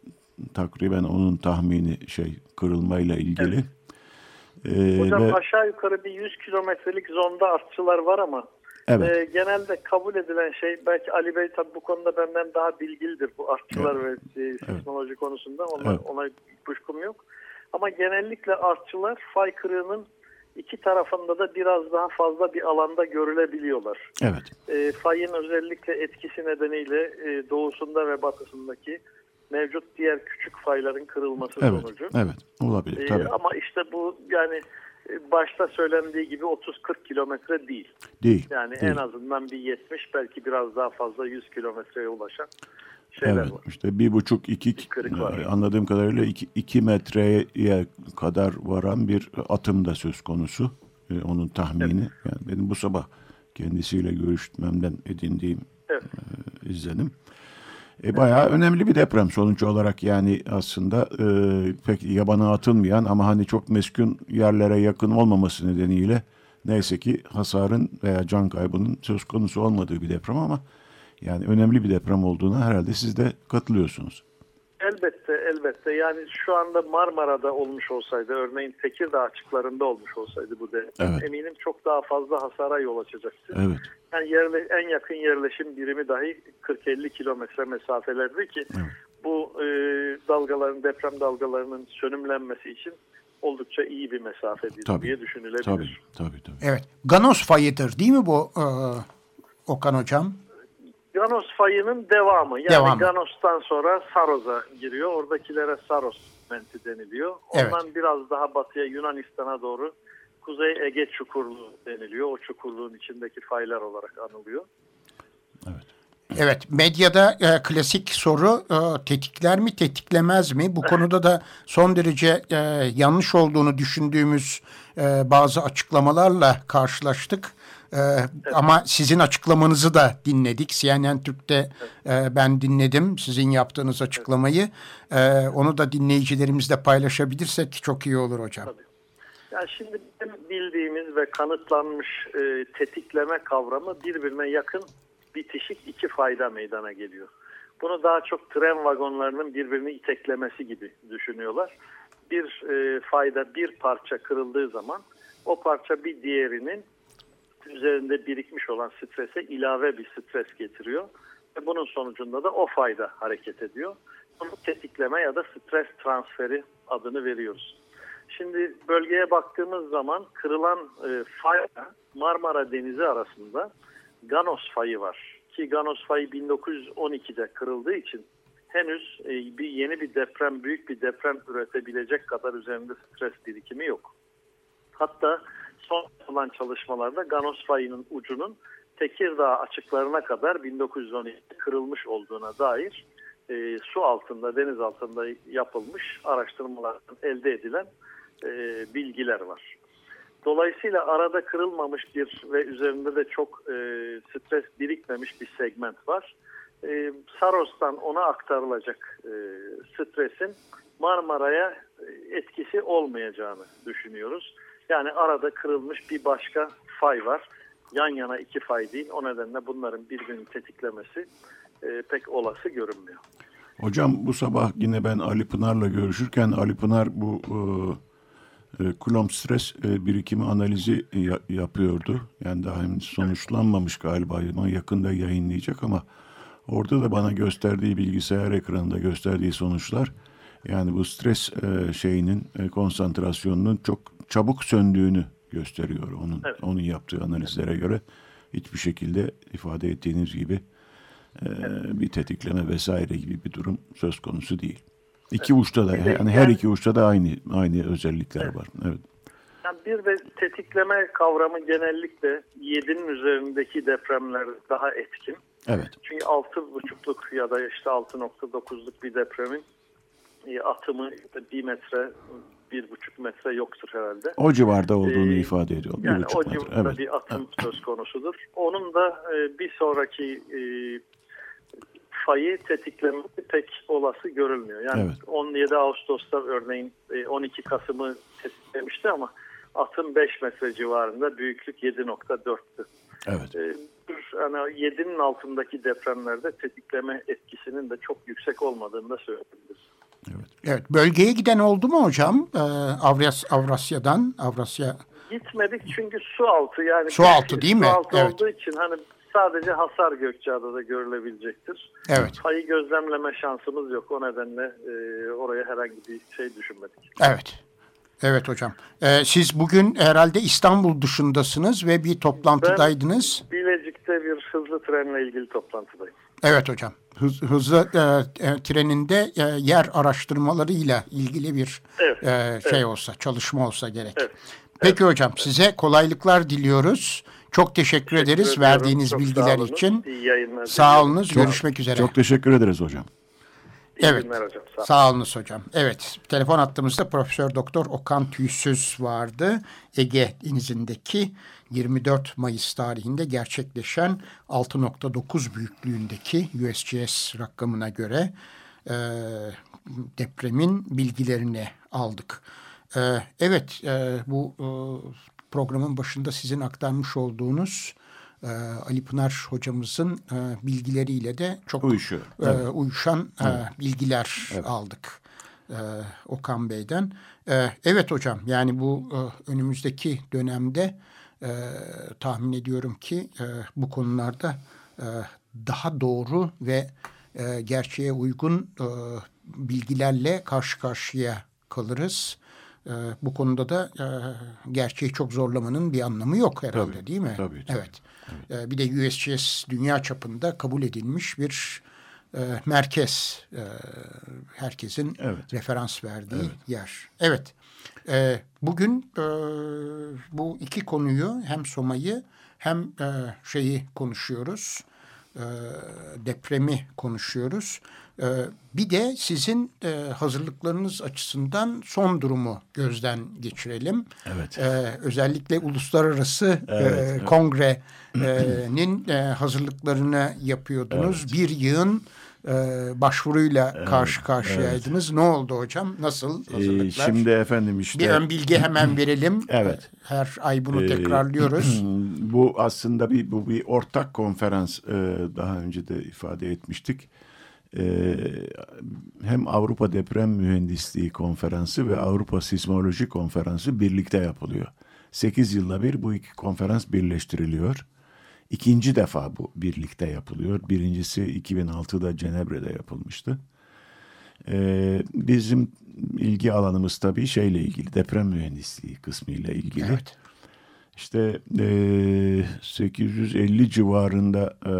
takriben onun tahmini şey kırılmayla ilgili. Evet. Ee, Hocam ve, aşağı yukarı bir yüz kilometrelik zonda artçılar var ama evet. e, genelde kabul edilen şey, belki Ali Bey tabii bu konuda benden daha bilgilidir bu artçılar evet. ve e, sismoloji evet. konusunda ona, evet. ona kuşkum yok. Ama genellikle artçılar fay kırığının iki tarafında da biraz daha fazla bir alanda görülebiliyorlar. Evet. E, fayın özellikle etkisi nedeniyle e, doğusunda ve batısındaki mevcut diğer küçük fayların kırılması evet, sonucu. Evet, olabilir tabii. Ee, ama işte bu yani başta söylendiği gibi otuz kırk kilometre değil. Değil. Yani değil. en azından bir yetmiş, belki biraz daha fazla yüz kilometreye ulaşan şeyler evet, var. İşte bir buçuk iki anladığım kadarıyla iki, iki metreye kadar varan bir atım da söz konusu. Ee, onun tahmini. Evet. Yani benim bu sabah kendisiyle görüşmemden edindiğim evet. e, izlenim. E, bayağı evet. önemli bir deprem sonucu olarak, yani aslında e, pek yabana atılmayan ama hani çok meskun yerlere yakın olmaması nedeniyle neyse ki hasarın veya can kaybının söz konusu olmadığı bir deprem, ama yani önemli bir deprem olduğuna herhalde siz de katılıyorsunuz. Elbette, elbette. Yani şu anda Marmara'da olmuş olsaydı, örneğin Tekirdağ açıklarında olmuş olsaydı bu deprem, evet. eminim çok daha fazla hasara yol açacaktı. Evet. Yani yerle, en yakın yerleşim birimi dahi kırk elli kilometre mesafelerdi ki evet. bu e, dalgaların, deprem dalgalarının sönümlenmesi için oldukça iyi bir mesafedir tabii. diye düşünülebilir. Tabii, tabii, tabii. Evet. Ganos fayıdır değil mi bu e, Okan Hocam? Ganos fayının devamı. Yani devamı. Ganos'tan sonra Saros'a giriyor. Oradakilere Saros menti deniliyor. Ondan evet. biraz daha batıya Yunanistan'a doğru Kuzey Ege Çukurluğu deniliyor. O çukurluğun içindeki faylar olarak anılıyor. Evet. Evet, medyada e, klasik soru e, tetikler mi, tetiklemez mi? Bu konuda da son derece e, yanlış olduğunu düşündüğümüz e, bazı açıklamalarla karşılaştık. E, evet. Ama sizin açıklamanızı da dinledik. C N N Türk'te evet. e, ben dinledim sizin yaptığınız açıklamayı. Evet. E, onu da dinleyicilerimizle paylaşabilirsek çok iyi olur hocam. Tabii. Yani şimdi bizim bildiğimiz ve kanıtlanmış e, tetikleme kavramı birbirine yakın bitişik iki fayda meydana geliyor. Bunu daha çok tren vagonlarının birbirini iteklemesi gibi düşünüyorlar. Bir e, fayda bir parça kırıldığı zaman o parça bir diğerinin üzerinde birikmiş olan strese ilave bir stres getiriyor. Ve bunun sonucunda da o fayda hareket ediyor. Bunu tetikleme ya da stres transferi adını veriyoruz. Şimdi bölgeye baktığımız zaman kırılan e, fayla Marmara Denizi arasında Ganos fayı var. Ki Ganos fayı bin dokuz yüz on ikide kırıldığı için henüz e, bir yeni bir deprem, büyük bir deprem üretebilecek kadar üzerinde stres birikimi yok. Hatta son yapılan çalışmalarda Ganos fayının ucunun Tekirdağ açıklarına kadar bin dokuz yüz on ikide kırılmış olduğuna dair e, su altında, deniz altında yapılmış araştırmalardan elde edilen e, bilgiler var. Dolayısıyla arada kırılmamış bir ve üzerinde de çok e, stres birikmemiş bir segment var. E, Saros'tan ona aktarılacak e, stresin Marmara'ya etkisi olmayacağını düşünüyoruz. Yani arada kırılmış bir başka fay var. Yan yana iki fay değil. O nedenle bunların birbirini tetiklemesi e, pek olası görünmüyor. Hocam bu sabah yine ben Ali Pınar'la görüşürken Ali Pınar bu e, e, Coulomb stres e, birikimi analizi ya, yapıyordu. Yani daha henüz sonuçlanmamış galiba ama yakında yayınlayacak ama orada da bana gösterdiği bilgisayar ekranında gösterdiği sonuçlar yani bu stres e, şeyinin e, konsantrasyonunun çok çabuk söndüğünü gösteriyor. Onun evet. onun yaptığı analizlere göre hiçbir şekilde ifade ettiğiniz gibi e, evet. bir tetikleme vesaire gibi bir durum söz konusu değil. İki evet. uçta da yani, yani her iki uçta da aynı aynı özellikler evet. var. Evet. Yani bir de tetikleme kavramı genellikle yedinin üzerindeki depremler daha etkin. Evet. Çünkü altı buçukluk ya da işte altı nokta dokuzluk bir depremin atımı bir metre, bir buçuk metre yoktur herhalde. O civarda olduğunu ee, ifade ediyor. Yani o metre. civarda evet. bir atım evet. söz konusudur. Onun da e, bir sonraki e, fayı tetiklemesi pek olası görülmüyor. Yani evet. on yedi Ağustos'ta örneğin e, on iki Kasım'ı tetiklemişti ama atım beş metre civarında, büyüklük yedi nokta dörttü. Evet. E, yani yedinin altındaki depremlerde tetikleme etkisinin de çok yüksek olmadığını da söyleyebiliriz. Evet. Evet. Bölgeye giden oldu mu hocam? Ee, Avrasya, Avrasya'dan, Avrasya. Gitmedik çünkü su altı yani. Su altı değil mi? Su altı evet. olduğu için hani sadece hasar Gökçeada'da görülebilecektir. Evet. Fayı gözlemleme şansımız yok. O nedenle e, oraya herhangi bir şey düşünmedik. Evet. Evet hocam. Ee, siz bugün herhalde İstanbul dışındasınız ve bir toplantıdaydınız. Ben Bilecik'te bir hızlı trenle ilgili toplantıdayım. Evet hocam. Hız, hızlı e, e, treninde e, yer araştırmalarıyla ilgili bir evet, e, şey evet. olsa, çalışma olsa gerek. Evet, Peki evet, hocam evet. size kolaylıklar diliyoruz. Çok teşekkür, teşekkür ederiz ediyorum. verdiğiniz Çok bilgiler sağ için. İyi yayınlar. Sağ olunuz. Çok, Görüşmek üzere. Çok teşekkür ederiz hocam. İyi evet. günler hocam. Sağ, Sağ olunuz hocam. Evet. Telefon attığımızda Profesör Doktor Okan Tüysüz vardı. Ege Denizi'ndeki yirmi dört Mayıs tarihinde gerçekleşen altı nokta dokuz büyüklüğündeki U S G S rakamına göre e, depremin bilgilerini aldık. E, evet, e, bu e, programın başında sizin aktarmış olduğunuz e, Ali Pınar hocamızın e, bilgileriyle de çok uyuşuyor. E, evet. uyuşan evet. e, bilgiler evet. aldık e, Okan Bey'den. E, evet hocam, yani bu e, önümüzdeki dönemde e, tahmin ediyorum ki e, bu konularda e, daha doğru ve e, gerçeğe uygun e, bilgilerle karşı karşıya kalırız. E, bu konuda da e, gerçeği çok zorlamanın bir anlamı yok herhalde, tabii, değil mi? Tabii, tabii. Evet. evet. E, bir de U S G S dünya çapında kabul edilmiş bir e, merkez. E, herkesin evet. referans verdiği evet. yer. Evet. E, bugün e, bu iki konuyu, hem Soma'yı hem e, şeyi konuşuyoruz. E, depremi konuşuyoruz. E, bir de sizin e, hazırlıklarınız açısından son durumu gözden geçirelim. Evet. E, özellikle uluslararası evet, e, evet. kongrenin e, hazırlıklarını yapıyordunuz. Evet. Bir yığın e, başvuruyla evet, karşı karşıyaydınız. Evet. Ne oldu hocam? Nasıl hazırlıklar? Ee, şimdi efendim işte. Bir ön bilgi hemen verelim. Evet. Her ay bunu tekrarlıyoruz. Ee, bu aslında bir bu bir ortak konferans, e, daha önce de ifade etmiştik. E, hem Avrupa Deprem Mühendisliği Konferansı ve Avrupa Sismoloji Konferansı birlikte yapılıyor. Sekiz yılda bir bu iki konferans birleştiriliyor. İkinci defa bu birlikte yapılıyor. Birincisi iki bin altıda Cenebre'de yapılmıştı. Ee, bizim ilgi alanımız tabii şeyle ilgili, deprem mühendisliği kısmıyla ilgili. Evet. İşte e, sekiz yüz elli civarında e,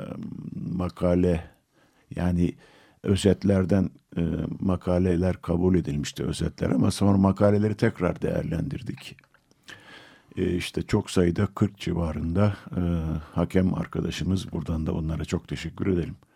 makale, yani özetlerden e, makaleler kabul edilmişti, özetler, ama sonra makaleleri tekrar değerlendirdik. E, işte çok sayıda kırk civarında e, hakem arkadaşımız, buradan da onlara çok teşekkür edelim.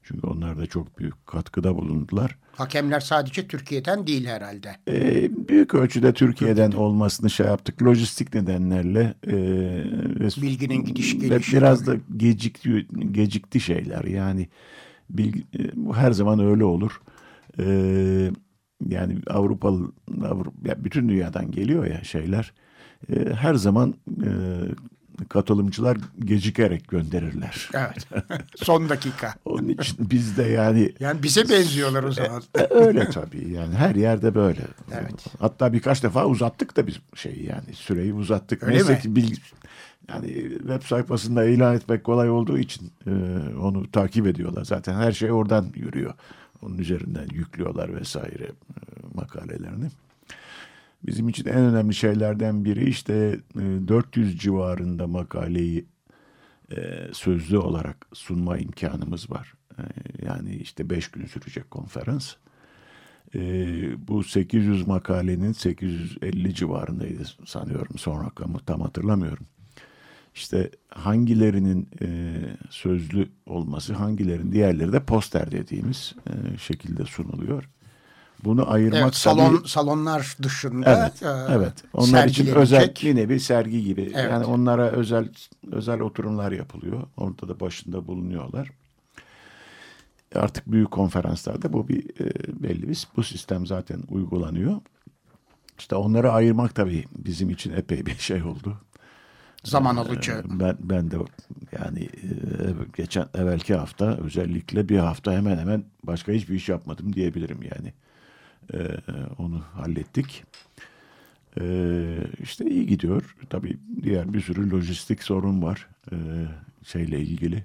Çünkü onlar da çok büyük katkıda bulundular. Hakemler sadece Türkiye'den değil herhalde. E, büyük ölçüde Türkiye'den olmasını şey yaptık. Lojistik nedenlerle. E, ve, Bilginin gidiş ve gelişi. biraz tabii. da gecikti, gecikti şeyler. Yani bilgi, bu her zaman öyle olur. E, yani Avrupalı, Avrupa, ya bütün dünyadan geliyor ya şeyler. E, her zaman e, katılımcılar gecikerek gönderirler. Evet. Son dakika. Onun için biz de yani Yani bize benziyorlar o zaman. öyle tabii yani her yerde böyle. Evet. Hatta birkaç defa uzattık da biz şeyi yani süreyi uzattık. Öyle Neyse mi? ki bilgi, yani web sayfasında ilan etmek kolay olduğu için e, onu takip ediyorlar. Zaten her şey oradan yürüyor. Onun üzerinden yüklüyorlar vesaire e, makalelerini. Bizim için en önemli şeylerden biri işte e, dört yüz civarında makaleyi e, sözlü olarak sunma imkanımız var. E, yani işte beş gün sürecek konferans. E, bu sekiz yüz makalenin sekiz yüz elli civarındaydı sanıyorum, son rakamı tam hatırlamıyorum. İşte hangilerinin e, sözlü olması, hangilerinin diğerleri de poster dediğimiz e, şekilde sunuluyor. Bunu ayırmak Evet, salon tabii, salonlar dışında evet, e, evet. Onlar için özel sergilenecek. yine bir sergi gibi. Evet. Yani onlara özel özel oturumlar yapılıyor. Orada da başında bulunuyorlar. Artık büyük konferanslarda bu bir e, belli bir bu sistem zaten uygulanıyor. İşte onları ayırmak tabii bizim için epey bir şey oldu. Zaman alıcı. Ee, Ben ben de yani e, geçen evvelki hafta özellikle bir hafta hemen hemen başka hiçbir iş yapmadım diyebilirim yani. Ee, onu hallettik. Ee, işte iyi gidiyor. Tabii diğer bir sürü lojistik sorun var ee, şeyle ilgili.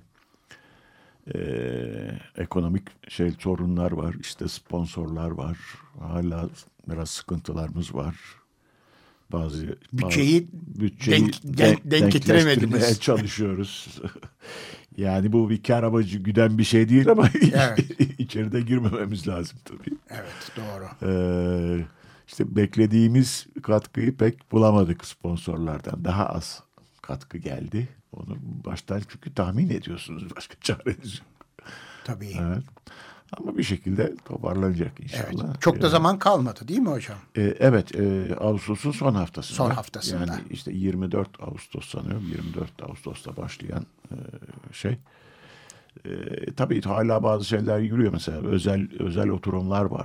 Ee, ekonomik şey sorunlar var. İşte sponsorlar var. Hala biraz sıkıntılarımız var. Bazı Bütçeyi bazı, bütçeyi denk- denk- denk getiremediniz. denkleştirmeye çalışıyoruz. Yani bu bir kar amacı güden bir şey değil ama Evet. içeride girmememiz lazım tabii. Evet, doğru. Ee, işte beklediğimiz katkıyı pek bulamadık sponsorlardan. Daha az katkı geldi. Onu baştan çünkü tahmin ediyorsunuz. Başka çareniz yok. Tabii. Evet. Ama bir şekilde toparlanacak inşallah. Evet. Çok da Ee, zaman kalmadı değil mi hocam? e, evet. E, Ağustos'un son haftasında. Son haftasında. Yani işte yirmi dört Ağustos sanıyorum. yirmi dört Ağustos'ta başlayan e, şey. E, tabii hala bazı şeyler yürüyor. Mesela özel özel oturumlar var.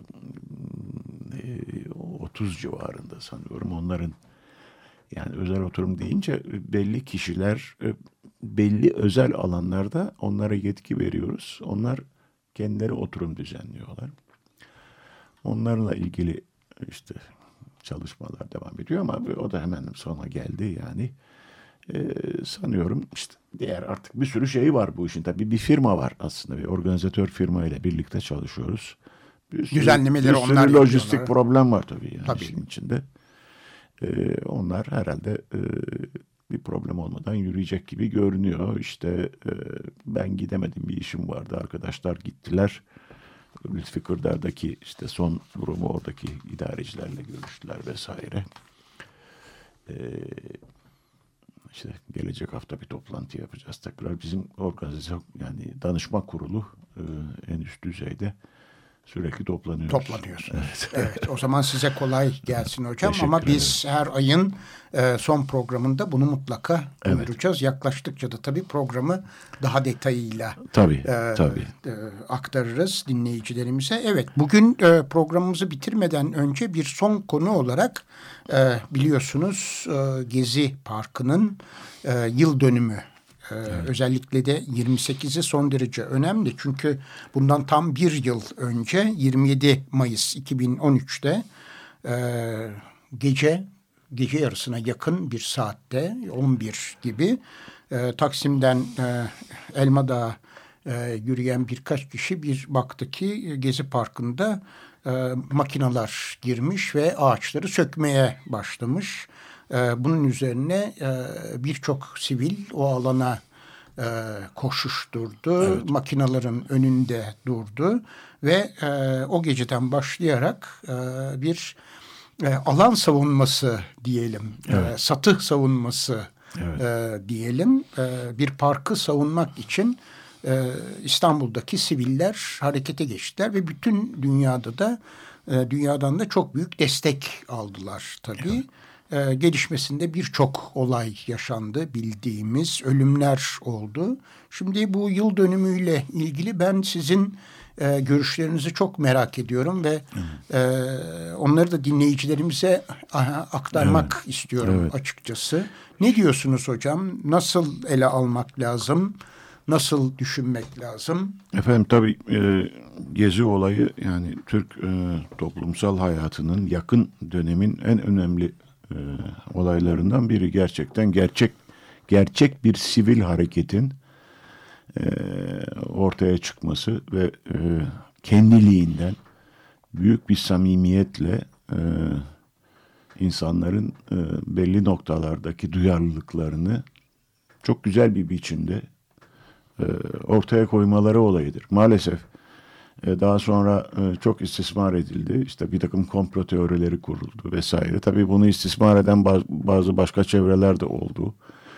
E, otuz civarında sanıyorum. Onların yani özel oturum deyince belli kişiler belli özel alanlarda onlara yetki veriyoruz. Onlar kendileri oturum düzenliyorlar. Onlarla ilgili işte çalışmalar devam ediyor ama o da hemen sona geldi yani. Ee, sanıyorum işte diğer artık bir sürü şey var bu işin. Tabii bir firma var aslında. Bir organizatör firma ile birlikte çalışıyoruz. Bir sürü, Düzenlemeleri bir sürü onlar lojistik yapıyorlar. problem var tabii yani Tabii. işin içinde. Ee, onlar herhalde e, bir problem olmadan yürüyecek gibi görünüyor. İşte e, ben gidemedim, bir işim vardı. Arkadaşlar gittiler. Lütfi Kırdar'daki işte son durumu oradaki idarecilerle görüştüler vesaire. Ee, işte gelecek hafta bir toplantı yapacağız tekrar. Bizim organizasyon yani danışma kurulu e, en üst düzeyde sürekli toplanıyoruz. Toplanıyorsunuz. Evet. Evet, o zaman size kolay gelsin hocam. Teşekkür Ama biz her ayın e, son programında bunu mutlaka Evet. duyuracağız. Yaklaştıkça da tabii programı daha detayıyla Tabii, e, tabii. e, aktarırız dinleyicilerimize. Evet, bugün e, programımızı bitirmeden önce bir son konu olarak e, biliyorsunuz e, Gezi Parkı'nın e, yıl dönümü. Ee, evet. Özellikle de yirmi sekizi son derece önemli. Çünkü bundan tam bir yıl önce yirmi yedi Mayıs iki bin on üç'te e, gece gece yarısına yakın bir saatte on bir gibi e, Taksim'den e, Elmadağ'a e, yürüyen birkaç kişi bir baktı ki Gezi Parkı'nda e, makineler girmiş ve ağaçları sökmeye başlamış. Bunun üzerine birçok sivil o alana koşuşturdu. Evet. Makinelerin önünde durdu ve o geceden başlayarak bir alan savunması diyelim, evet. satı savunması evet. diyelim. Bir parkı savunmak için e, İstanbul'daki siviller harekete geçtiler ve bütün dünyada da e, dünyadan da çok büyük destek aldılar tabii. Evet. E, gelişmesinde birçok olay yaşandı, bildiğimiz ölümler oldu. Şimdi bu yıl dönümüyle ilgili ben sizin e, görüşlerinizi çok merak ediyorum ve e, onları da dinleyicilerimize aha, aktarmak evet. istiyorum evet. açıkçası. Ne diyorsunuz hocam? Nasıl ele almak lazım? Nasıl düşünmek lazım? Efendim tabii e, Gezi olayı yani Türk e, toplumsal hayatının yakın dönemin en önemli e, olaylarından biri. Gerçekten gerçek gerçek bir sivil hareketin e, ortaya çıkması ve e, kendiliğinden büyük bir samimiyetle e, insanların e, belli noktalardaki duyarlılıklarını çok güzel bir biçimde e, ortaya koymaları olayıdır. Maalesef e, daha sonra e, çok istismar edildi. İşte bir takım komplo teorileri kuruldu vesaire. Tabii bunu istismar eden bazı, bazı başka çevreler de oldu.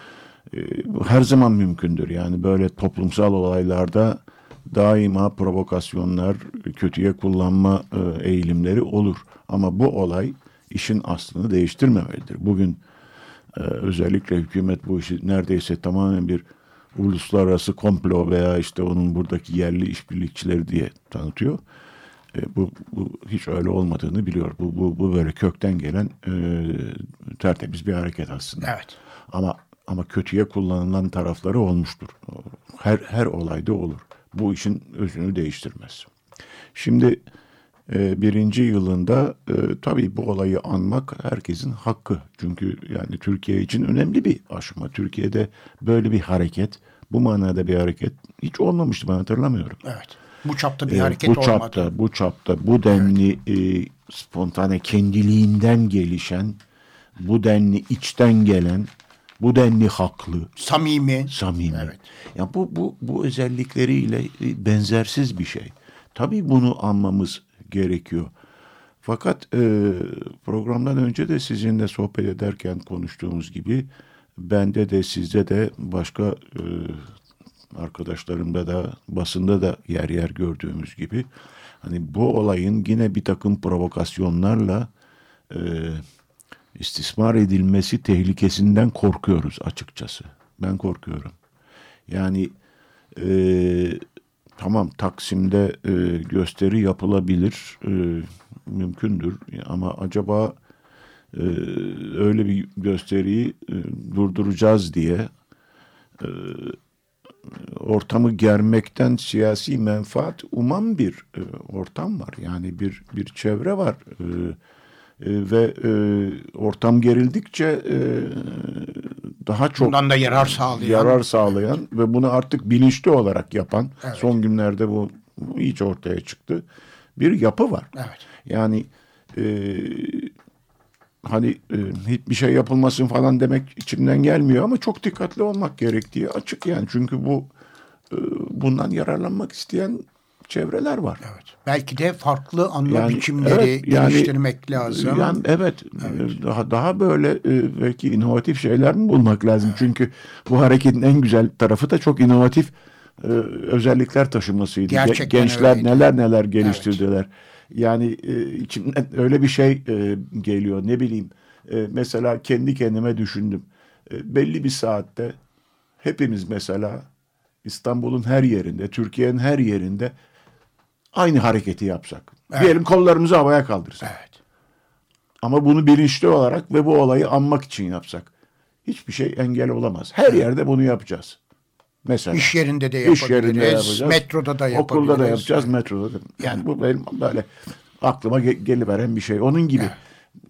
E, bu her zaman mümkündür. Yani böyle toplumsal olaylarda daima provokasyonlar, kötüye kullanma e, eğilimleri olur. Ama bu olay işin aslını değiştirmemelidir. Bugün e, özellikle hükümet bu işi neredeyse tamamen bir uluslararası komplo veya işte onun buradaki yerli işbirlikçileri diye tanıtıyor. E, bu, bu hiç öyle olmadığını biliyor. Bu, bu, bu böyle kökten gelen e, tertemiz bir hareket aslında. Evet. Ama ama kötüye kullanılan tarafları olmuştur. Her her olayda olur. Bu işin özünü değiştirmez. Şimdi e, birinci yılında e, tabii bu olayı anmak herkesin hakkı. Çünkü yani Türkiye için önemli bir aşama. Türkiye'de böyle bir hareket, bu manada bir hareket hiç olmamıştı, ben hatırlamıyorum. Evet. Bu çapta bir e, hareket bu çapta, olmadı. Bu çapta, bu denli evet. e, spontane, kendiliğinden gelişen, bu denli içten gelen, bu denli haklı, samimi, samimi. Evet. Ya bu bu bu özellikleriyle benzersiz bir şey. Tabii bunu anmamız gerekiyor. Fakat e, programdan önce de sizinle sohbet ederken konuştuğumuz gibi bende de sizde de başka e, arkadaşlarımda da basında da yer yer gördüğümüz gibi hani bu olayın yine bir takım provokasyonlarla e, istismar edilmesi tehlikesinden korkuyoruz açıkçası. Ben korkuyorum. Yani e, tamam Taksim'de e, gösteri yapılabilir, e, mümkündür ama acaba e, öyle bir gösteriyi e, durduracağız diye e, ortamı germekten siyasi menfaat uman bir e, ortam var. Yani bir bir çevre var. E, e, ve e, ortam gerildikçe e, daha çok bundan da yarar sağlayan, yarar sağlayan evet. ve bunu artık bilinçli olarak yapan, evet. son günlerde bu, bu iyice ortaya çıktı, bir yapı var. Evet. Yani e, hani e, hiçbir şey yapılmasın falan demek içimden gelmiyor ama çok dikkatli olmak gerektiği açık yani. Çünkü bu e, bundan yararlanmak isteyen çevreler var. Evet. Belki de farklı anma yani, biçimleri evet, yani, geliştirmek lazım. Yani evet, evet. Daha daha böyle e, belki inovatif şeyler mi bulmak lazım? Evet. Çünkü bu hareketin en güzel tarafı da çok inovatif e, özellikler taşımasıydı. Gerçekten Gençler öyleydi. neler neler geliştirdiler. Evet. Yani e, içimden öyle bir şey e, geliyor. Ne bileyim. E, mesela kendi kendime düşündüm. E, belli bir saatte hepimiz mesela İstanbul'un her yerinde, Türkiye'nin her yerinde aynı hareketi yapsak. Evet. Diyelim kollarımızı havaya kaldırsak. Evet. Ama bunu bilinçli olarak ve bu olayı anmak için yapsak. Hiçbir şey engel olamaz. Her evet. yerde bunu yapacağız. Mesela. İş yerinde de yapabiliriz. İş yerinde yapacağız. Metroda da yapabiliriz. Okulda da yapacağız, metroda da. Yani bu benim böyle aklıma ge- geliveren bir şey. Onun gibi. Evet.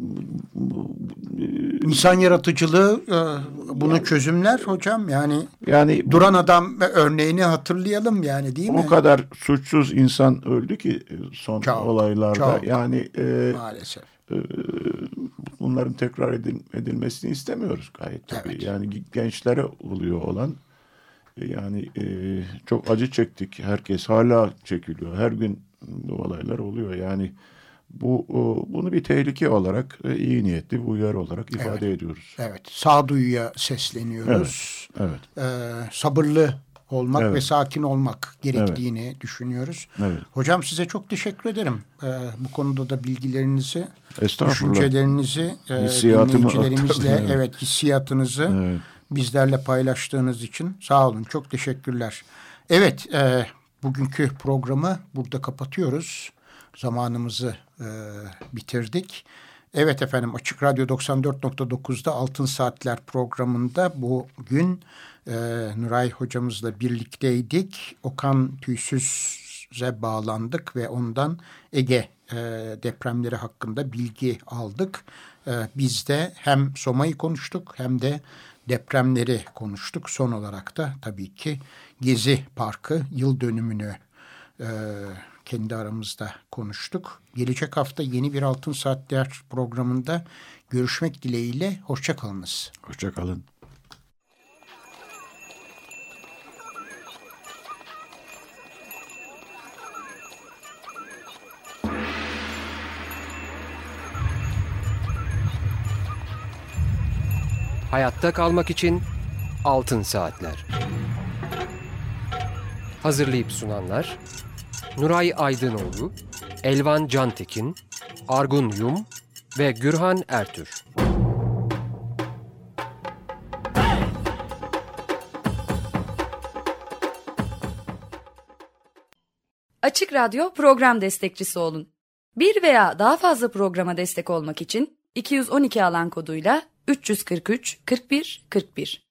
İnsan yaratıcılığı bunu yani, çözümler hocam. Yani, yani duran adam örneğini hatırlayalım yani, değil mi? O kadar suçsuz insan öldü ki son çok, olaylarda. Çok. Yani e, maalesef. E, bunların tekrar edil, edilmesini istemiyoruz gayet tabii. Evet. Yani gençlere oluyor olan. Yani e, çok acı çektik. Herkes hala çekiliyor. Her gün bu olaylar oluyor. Yani bu o, bunu bir tehlike olarak, e, iyi niyetli bir uyarı olarak ifade evet. ediyoruz. Evet. Sağduyuya sesleniyoruz. Evet. Evet. Ee, sabırlı olmak Evet. ve sakin olmak gerektiğini evet. düşünüyoruz. Evet. Hocam size çok teşekkür ederim. Ee, bu konuda da bilgilerinizi, Estağfurullah. düşüncelerinizi, e, Hissiyatımı dinleyicilerimizle evet. evet hissiyatınızı evet. bizlerle paylaştığınız için sağ olun. Çok teşekkürler. Evet, e, bugünkü programı burada kapatıyoruz. Zamanımızı e, bitirdik. Evet efendim, Açık Radyo doksan dört nokta dokuz'da Altın Saatler programında bugün e, Nuray hocamızla birlikteydik. Okan Tüysüz'e bağlandık ve ondan Ege e, depremleri hakkında bilgi aldık. E, biz de hem Soma'yı konuştuk hem de depremleri konuştuk. Son olarak da tabii ki Gezi Parkı yıl dönümünü e, kendi aramızda konuştuk. Gelecek hafta yeni bir Altın Saatler programında görüşmek dileğiyle. Hoşça kalınız. Hoşça kalın. Hayatta kalmak için Altın Saatler. Hazırlayıp sunanlar Nuray Aydınoğlu, Elvan Cantekin, Argun Yum ve Gürhan Ertür. Açık Radyo program destekçisi olun. Bir veya daha fazla programa destek olmak için iki yüz on iki alan koduyla üç yüz kırk üç kırk bir kırk bir